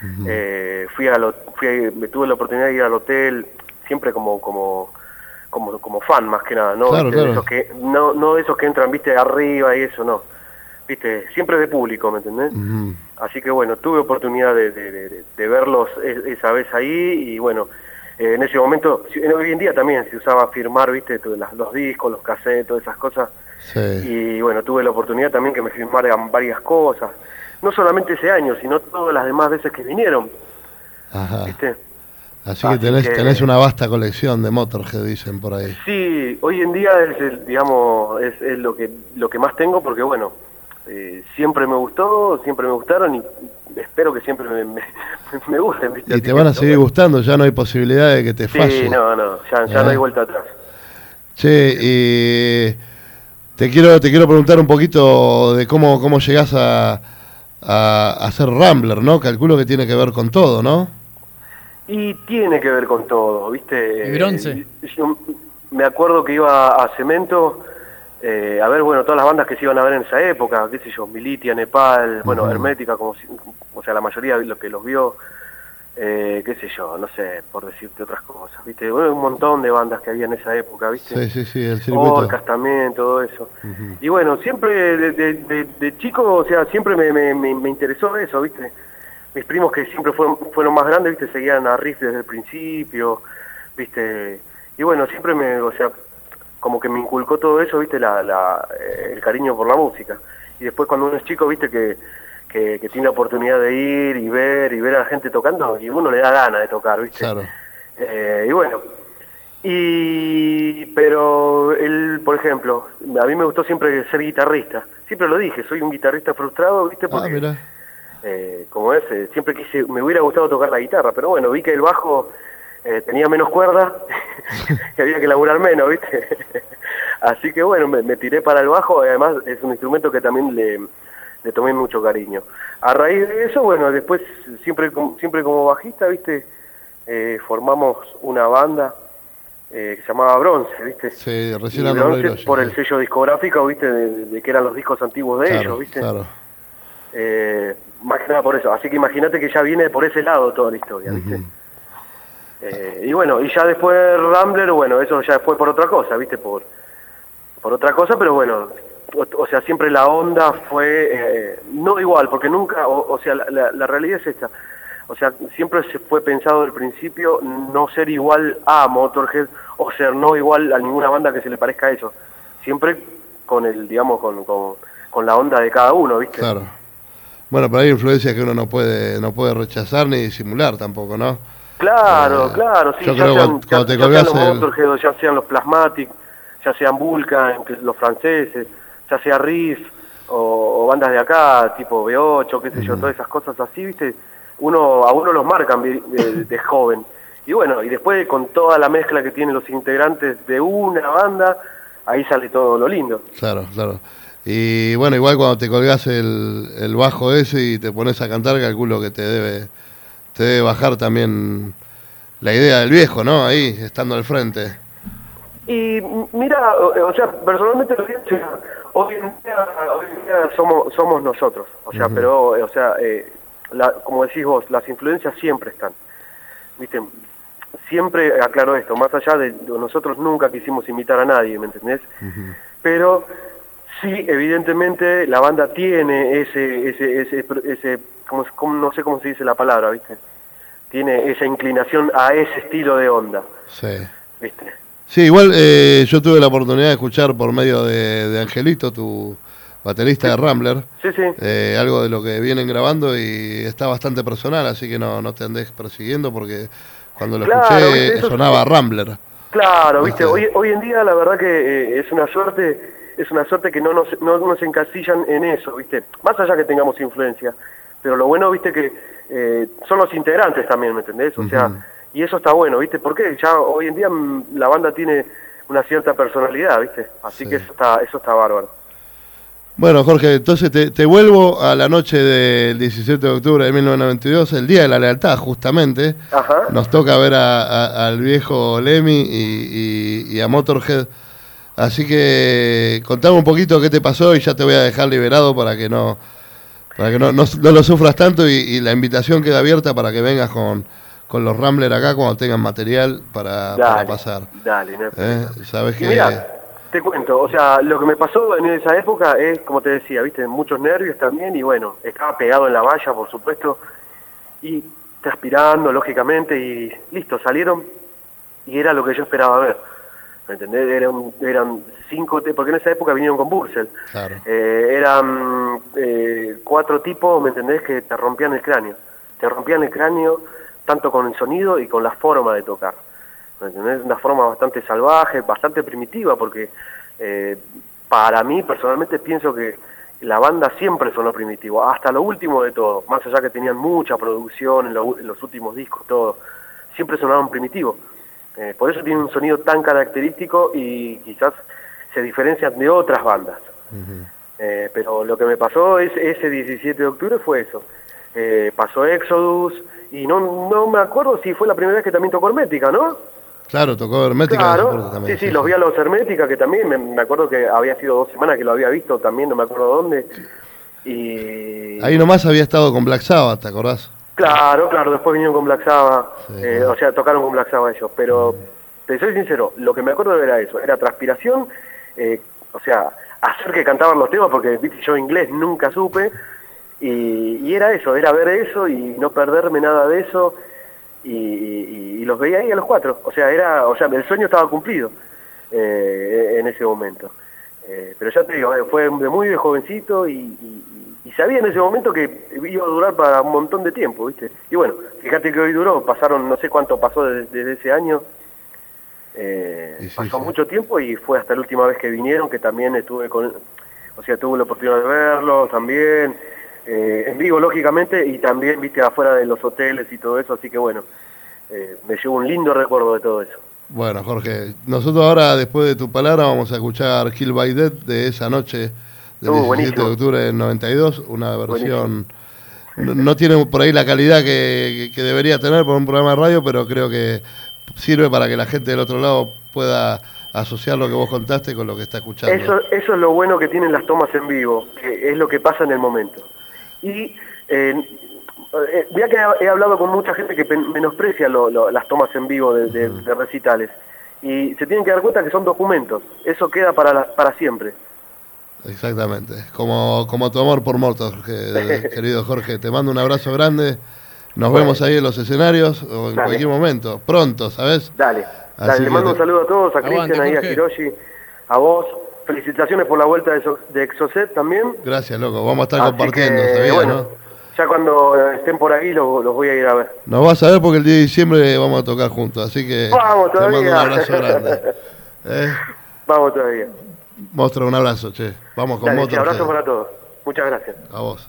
Tuve la oportunidad de ir al hotel, siempre como fan, más que nada, ¿no? Claro, claro. No esos que entran, ¿viste? Arriba y eso, no. ¿Viste? Siempre de público, ¿me entendés? Así que bueno, tuve oportunidad de verlos esa vez ahí y bueno, en ese momento, hoy en día también se usaba firmar, ¿viste? Los discos, los cassettes, todas esas cosas. Sí. Y bueno, tuve la oportunidad también que me firmaran varias cosas. No solamente ese año, sino todas las demás veces que vinieron. Ajá. ¿Viste? Así que tenés una vasta colección de Motorhead, dicen por ahí. Sí, hoy en día es lo que más tengo porque bueno, siempre me gustaron y espero que siempre me gusten, ¿viste? Y te van a seguir gustando, ya no hay posibilidad de que te falle. Sí, ya no hay vuelta atrás. Che, y te quiero preguntar un poquito de cómo llegás a ser Rambler, ¿no? Calculo que tiene que ver con todo, ¿no? Y tiene que ver con todo, ¿viste? ¿Y Bronce? Yo me acuerdo que iba a Cemento a ver, bueno, todas las bandas que se iban a ver en esa época, qué sé yo, Militia, Nepal, bueno, Hermética, o sea, la mayoría de los que los vio, qué sé yo, no sé, por decirte otras cosas, ¿viste? Bueno, un montón de bandas que había en esa época, ¿viste? Sí, el circuito. Orcas también, todo eso. Y bueno, siempre de chico, o sea, siempre me interesó eso, ¿viste? Mis primos que siempre fueron más grandes, ¿viste? Seguían a Riff desde el principio, ¿viste? Y bueno, siempre o sea, como que me inculcó todo eso, ¿viste? El cariño por la música. Y después cuando uno es chico, ¿viste? Que tiene la oportunidad de ir y ver a la gente tocando, y uno le da ganas de tocar, ¿viste? Claro. Y bueno, pero él, por ejemplo, a mí me gustó siempre ser guitarrista. Siempre lo dije, soy un guitarrista frustrado, ¿viste? Porque, mira. como siempre me hubiera gustado tocar la guitarra, pero bueno, vi que el bajo tenía menos cuerda, que había que laburar menos, ¿viste? Así que bueno, me tiré para el bajo, además es un instrumento que también le tomé mucho cariño. A raíz de eso, bueno, después siempre como bajista, ¿viste? Formamos una banda que se llamaba Bronce, ¿viste? Sí, recién y Bronce por el sello discográfico, ¿viste? De que eran los discos antiguos de ellos, ¿viste? Claro. Más que nada por eso, así que imagínate que ya viene por ese lado toda la historia, ¿viste? Y bueno, y ya después Rambler, bueno, eso ya fue por otra cosa, ¿viste? Por otra cosa, pero bueno, o sea, siempre la onda fue, no igual, porque nunca, o sea, la realidad es esta, o sea, siempre se fue pensado al principio no ser igual a Motorhead, o ser no igual a ninguna banda que se le parezca a ellos, siempre con digamos, con la onda de cada uno, ¿viste? Claro. Bueno, pero hay influencias que uno no puede rechazar ni disimular tampoco, ¿no? Claro, sí, yo ya creo sean, cuando te ya colgás sean los Motorhead, ya sean los Plasmatic, ya sean Vulcan, los franceses, ya sea Riff, o bandas de acá, tipo B8, qué sé yo, todas esas cosas así, ¿viste? A uno los marcan de joven. Y bueno, y después con toda la mezcla que tienen los integrantes de una banda, ahí sale todo lo lindo. Claro. Y bueno, igual cuando te colgás el bajo ese y te pones a cantar, calculo que te debe bajar también la idea del viejo, ¿no? Ahí, estando al frente. Y mira, o sea, personalmente lo digo, hoy en día somos nosotros, o sea, pero, o sea, como decís vos, las influencias siempre están, ¿viste? Siempre aclaro esto, más allá de nosotros nunca quisimos imitar a nadie, ¿me entendés? Pero sí, evidentemente la banda tiene ese no sé cómo se dice la palabra, ¿viste? Tiene esa inclinación a ese estilo de onda. Sí. ¿Viste? Sí, igual yo tuve la oportunidad de escuchar por medio de Angelito, tu baterista de Rambler, algo de lo que vienen grabando y está bastante personal, así que no te andes persiguiendo porque cuando lo escuché ¿viste? sonaba Rambler. Claro, ¿viste? Hoy en día la verdad que es una suerte que no nos encasillan en eso, ¿viste? Más allá que tengamos influencia, pero lo bueno, ¿viste? Que son los integrantes también, ¿me entendés? O sea, y eso está bueno, ¿viste? Porque ya hoy en día la banda tiene una cierta personalidad, ¿viste? Así que eso está bárbaro. Bueno, Jorge, entonces te vuelvo a la noche del 17 de octubre de 1992, el Día de la Lealtad, justamente. Ajá. Nos toca ver al viejo Lemmy y a Motorhead. Así que contame un poquito qué te pasó y ya te voy a dejar liberado para que no lo sufras tanto y la invitación queda abierta para que vengas con los Rambler acá cuando tengan material para pasar. Dale, no sabes que... Mirá, te cuento, o sea, lo que me pasó en esa época es, como te decía, viste, muchos nervios también y bueno, estaba pegado en la valla, por supuesto, y transpirando, lógicamente, y listo, salieron y era lo que yo esperaba ver. ¿Me entendés? Eran 5, porque en esa época vinieron con Bursel. Claro. Eran 4 tipos, ¿me entendés? Que te rompían el cráneo. Te rompían el cráneo tanto con el sonido y con la forma de tocar. ¿Me entendés? Una forma bastante salvaje, bastante primitiva, porque para mí, personalmente, pienso que la banda siempre sonó primitivo, hasta lo último de todo. Más allá que tenían mucha producción en los últimos discos, todo. Siempre sonaban primitivos. Por eso tiene un sonido tan característico y quizás se diferencian de otras bandas. Pero lo que me pasó ese 17 de octubre fue eso. pasó Exodus, y no me acuerdo si fue la primera vez que también tocó Hermética, ¿no? Claro, tocó Hermética. Claro, también, sí, los vi a los Hermética, que también me acuerdo que había sido 2 semanas que lo había visto también, no me acuerdo dónde. Y ahí nomás había estado con Black Sabbath, ¿te acordás? Claro, después vinieron con Black Sabbath, Sí, o sea, tocaron con Black Sabbath ellos, pero te soy sincero, lo que me acuerdo era eso, era transpiración, o sea, hacer que cantaban los temas, porque viste, yo inglés nunca supe, y era eso, era ver eso y no perderme nada de eso, y los veía ahí a los 4, o sea, el sueño estaba cumplido en ese momento. Pero ya te digo, fue de muy de jovencito y sabía en ese momento que iba a durar para un montón de tiempo, ¿viste? Y bueno, fíjate que hoy duró, pasaron, no sé cuánto pasó desde ese año, pasó mucho tiempo y fue hasta la última vez que vinieron, que también tuve la oportunidad de verlos también, en vivo lógicamente, y también, viste, afuera de los hoteles y todo eso, así que bueno, me llevo un lindo recuerdo de todo eso. Bueno, Jorge, nosotros ahora, después de tu palabra, vamos a escuchar Kill by Death de esa noche del 17 de octubre del 92, una versión, no tiene por ahí la calidad que debería tener por un programa de radio, pero creo que sirve para que la gente del otro lado pueda asociar lo que vos contaste con lo que está escuchando. Eso es lo bueno que tienen las tomas en vivo, que es lo que pasa en el momento. Y ya que he hablado con mucha gente que menosprecia las tomas en vivo de recitales, y se tienen que dar cuenta que son documentos, eso queda para siempre. Exactamente, como tu amor por Mortos, querido Jorge, te mando un abrazo grande, nos vemos ahí en los escenarios o en cualquier momento, pronto, ¿sabes? Dale, le mando un saludo a todos, a Cristian, ahí, a Hiroshi, a vos, felicitaciones por la vuelta de Exocet también. Gracias, loco, vamos a estar compartiendo, ¿sabías, bueno, no? Ya cuando estén por ahí los voy a ir a ver. Nos vas a ver porque el 10 de diciembre vamos a tocar juntos, así que vamos te todavía. mando un abrazo grande. Vamos todavía. Mostra, un abrazo, che. Vamos con Mostra. Un abrazo para todos. Muchas gracias. A vos.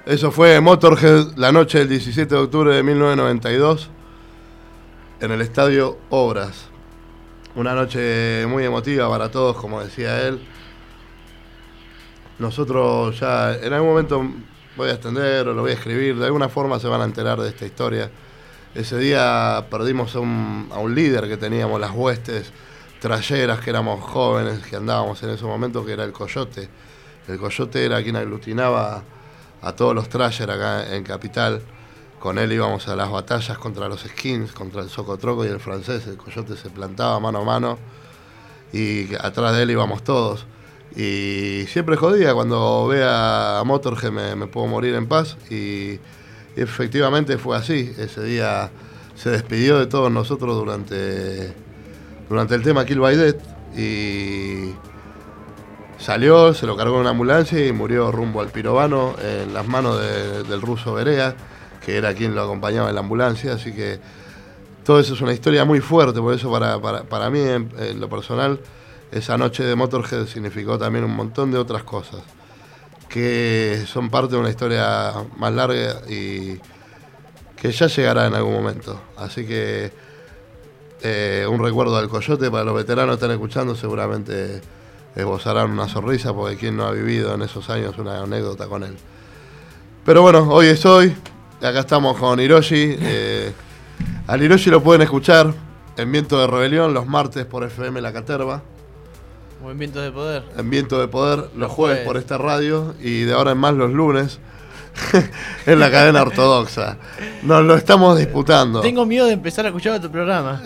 Eso fue Motorhead la noche del 17 de octubre de 1992 en el Estadio Obras. Una noche muy emotiva para todos, como decía él. Nosotros ya en algún momento voy a extender o lo voy a escribir, de alguna forma se van a enterar de esta historia. Ese día perdimos a un líder que teníamos, las huestes trayeras, que éramos jóvenes, que andábamos en ese momento, que era el Coyote. El Coyote era quien aglutinaba a todos los trayers acá en Capital. Con él íbamos a las batallas contra los skins, contra el Socotroco y el francés. El Coyote se plantaba mano a mano y atrás de él íbamos todos. Y siempre jodía cuando vea a Motorhead me puedo morir en paz. Y efectivamente fue así. Ese día se despidió de todos nosotros durante el tema Kill by Death. Y salió, se lo cargó en una ambulancia y murió rumbo al Pirovano en las manos del ruso Berea, que era quien lo acompañaba en la ambulancia. Así que todo eso es una historia muy fuerte. Por eso para mí, en lo personal, esa noche de Motorhead significó también un montón de otras cosas que son parte de una historia más larga y que ya llegará en algún momento. Así que un recuerdo al Coyote para los veteranos que están escuchando, seguramente esbozarán una sonrisa, porque quien no ha vivido en esos años una anécdota con él. Pero bueno, hoy es hoy, acá estamos con Hiroshi. Al Hiroshi lo pueden escuchar en Viento de Rebelión los martes por FM La Caterva. O en Viento de Poder. En Viento de Poder los jueves por esta radio, y de ahora en más los lunes en la cadena ortodoxa. Nos lo estamos disputando. Tengo miedo de empezar a escuchar otro programa.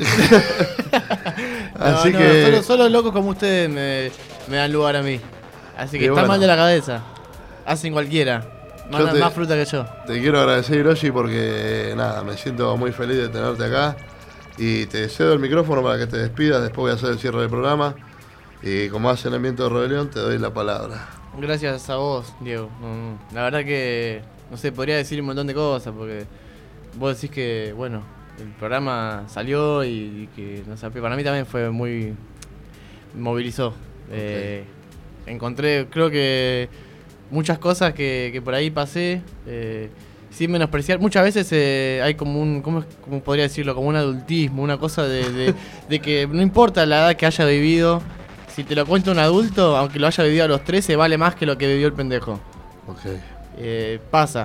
Así que solo locos como ustedes me dan lugar a mí. Así que está mal de la cabeza. Hacen cualquiera. Mandan más fruta que yo. Te quiero agradecer, Hiroshi, porque nada, me siento muy feliz de tenerte acá. Y te cedo el micrófono para que te despidas. Después voy a hacer el cierre del programa. Y como hacen en Viento de Rebelión, te doy la palabra. Gracias a vos, Diego. La verdad que, no sé, podría decir un montón de cosas, porque vos decís que, bueno, el programa salió y que, no sé, para mí también fue muy... movilizó. Okay. Encontré, creo que muchas cosas que por ahí pasé, sin menospreciar. Muchas veces hay como un, ¿cómo podría decirlo? Como un adultismo, una cosa de que no importa la edad que haya vivido. Si te lo cuenta un adulto, aunque lo haya vivido a los 13, vale más que lo que vivió el pendejo. Okay. Pasa.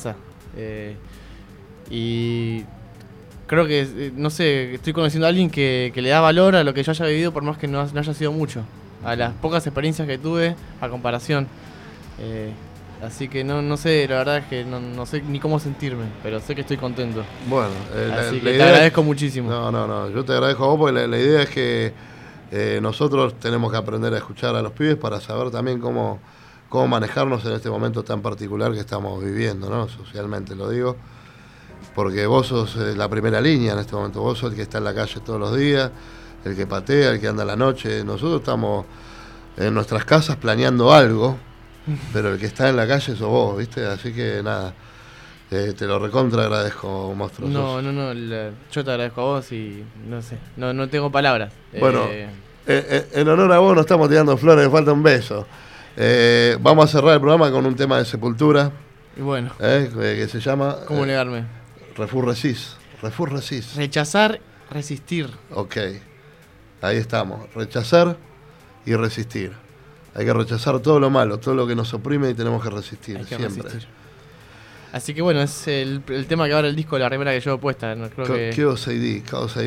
Y creo que, no sé, estoy conociendo a alguien que le da valor a lo que yo haya vivido, por más que no haya sido mucho. A las pocas experiencias que tuve, a comparación. Así que no sé, la verdad es que no sé ni cómo sentirme, pero sé que estoy contento. Bueno, así que te agradezco muchísimo. No, yo te agradezco a vos, porque la idea es que nosotros tenemos que aprender a escuchar a los pibes para saber también cómo manejarnos en este momento tan particular que estamos viviendo, ¿no? Socialmente lo digo, porque vos sos la primera línea en este momento. Vos sos el que está en la calle todos los días, el que patea, el que anda a la noche. Nosotros estamos en nuestras casas planeando algo, pero el que está en la calle sos vos, ¿viste? Así que nada, te lo recontra agradezco, monstruo. No, yo te agradezco a vos y no sé, no tengo palabras. Bueno, en honor a vos nos estamos tirando flores, me falta un beso. Vamos a cerrar el programa con un tema de Sepultura. Y bueno. Que se llama... ¿Cómo negarme? Refus Rechazar, resistir. Ok, ahí estamos. Rechazar y resistir. Hay que rechazar todo lo malo, todo lo que nos oprime, y tenemos que resistir siempre. Resistir. Así que bueno, es el tema que abre el disco, la remera que llevo puesta. ¿No? Creo que... Chaos ID.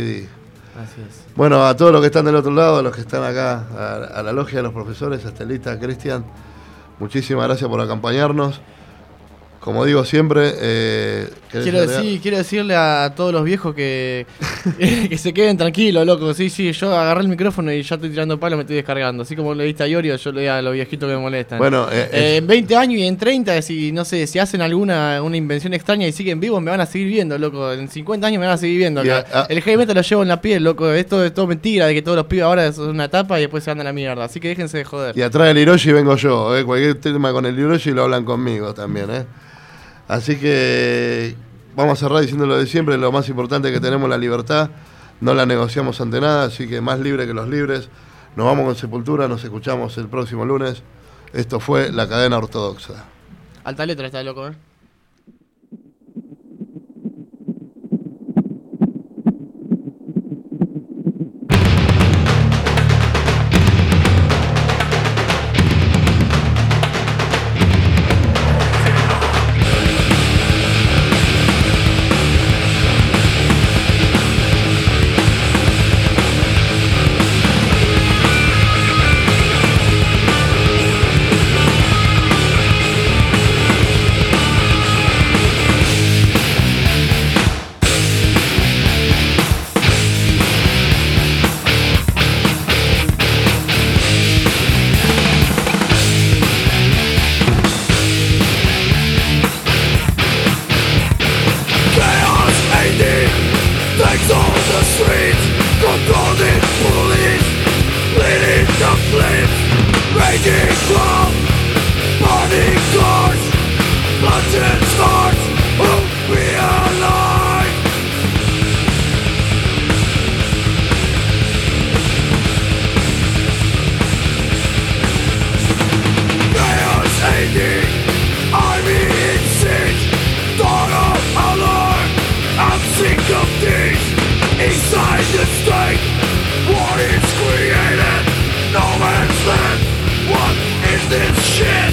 Así es. Bueno, a todos los que están del otro lado, a los que están acá, a la logia de los profesores, a Estelita, a Cristian, muchísimas gracias por acompañarnos. Como digo siempre, quiero decirle a todos los viejos que se queden tranquilos, loco. Sí, yo agarré el micrófono y ya estoy tirando palo, me estoy descargando. Así como le diste a Iorio, yo le di a los viejitos que me molestan. Bueno, en 20 años y en 30, si hacen una invención extraña y siguen vivos, me van a seguir viendo, loco. En 50 años me van a seguir viendo. El heavy metal lo llevo en la piel, loco. Esto es todo mentira, de que todos los pibes ahora son una etapa y después se andan a la mierda. Así que déjense de joder. Y atrás del Hiroshi vengo yo, cualquier tema con el Hiroshi lo hablan conmigo también, Así que vamos a cerrar diciendo lo de siempre, lo más importante que tenemos, la libertad, no la negociamos ante nada, así que más libre que los libres. Nos vamos con Sepultura, nos escuchamos el próximo lunes. Esto fue La Cadena Ortodoxa. Alta letra está, loco, I'm in siege, daughter alone. I'm sick of this. Inside the state, what is created? No man's land. What is this shit?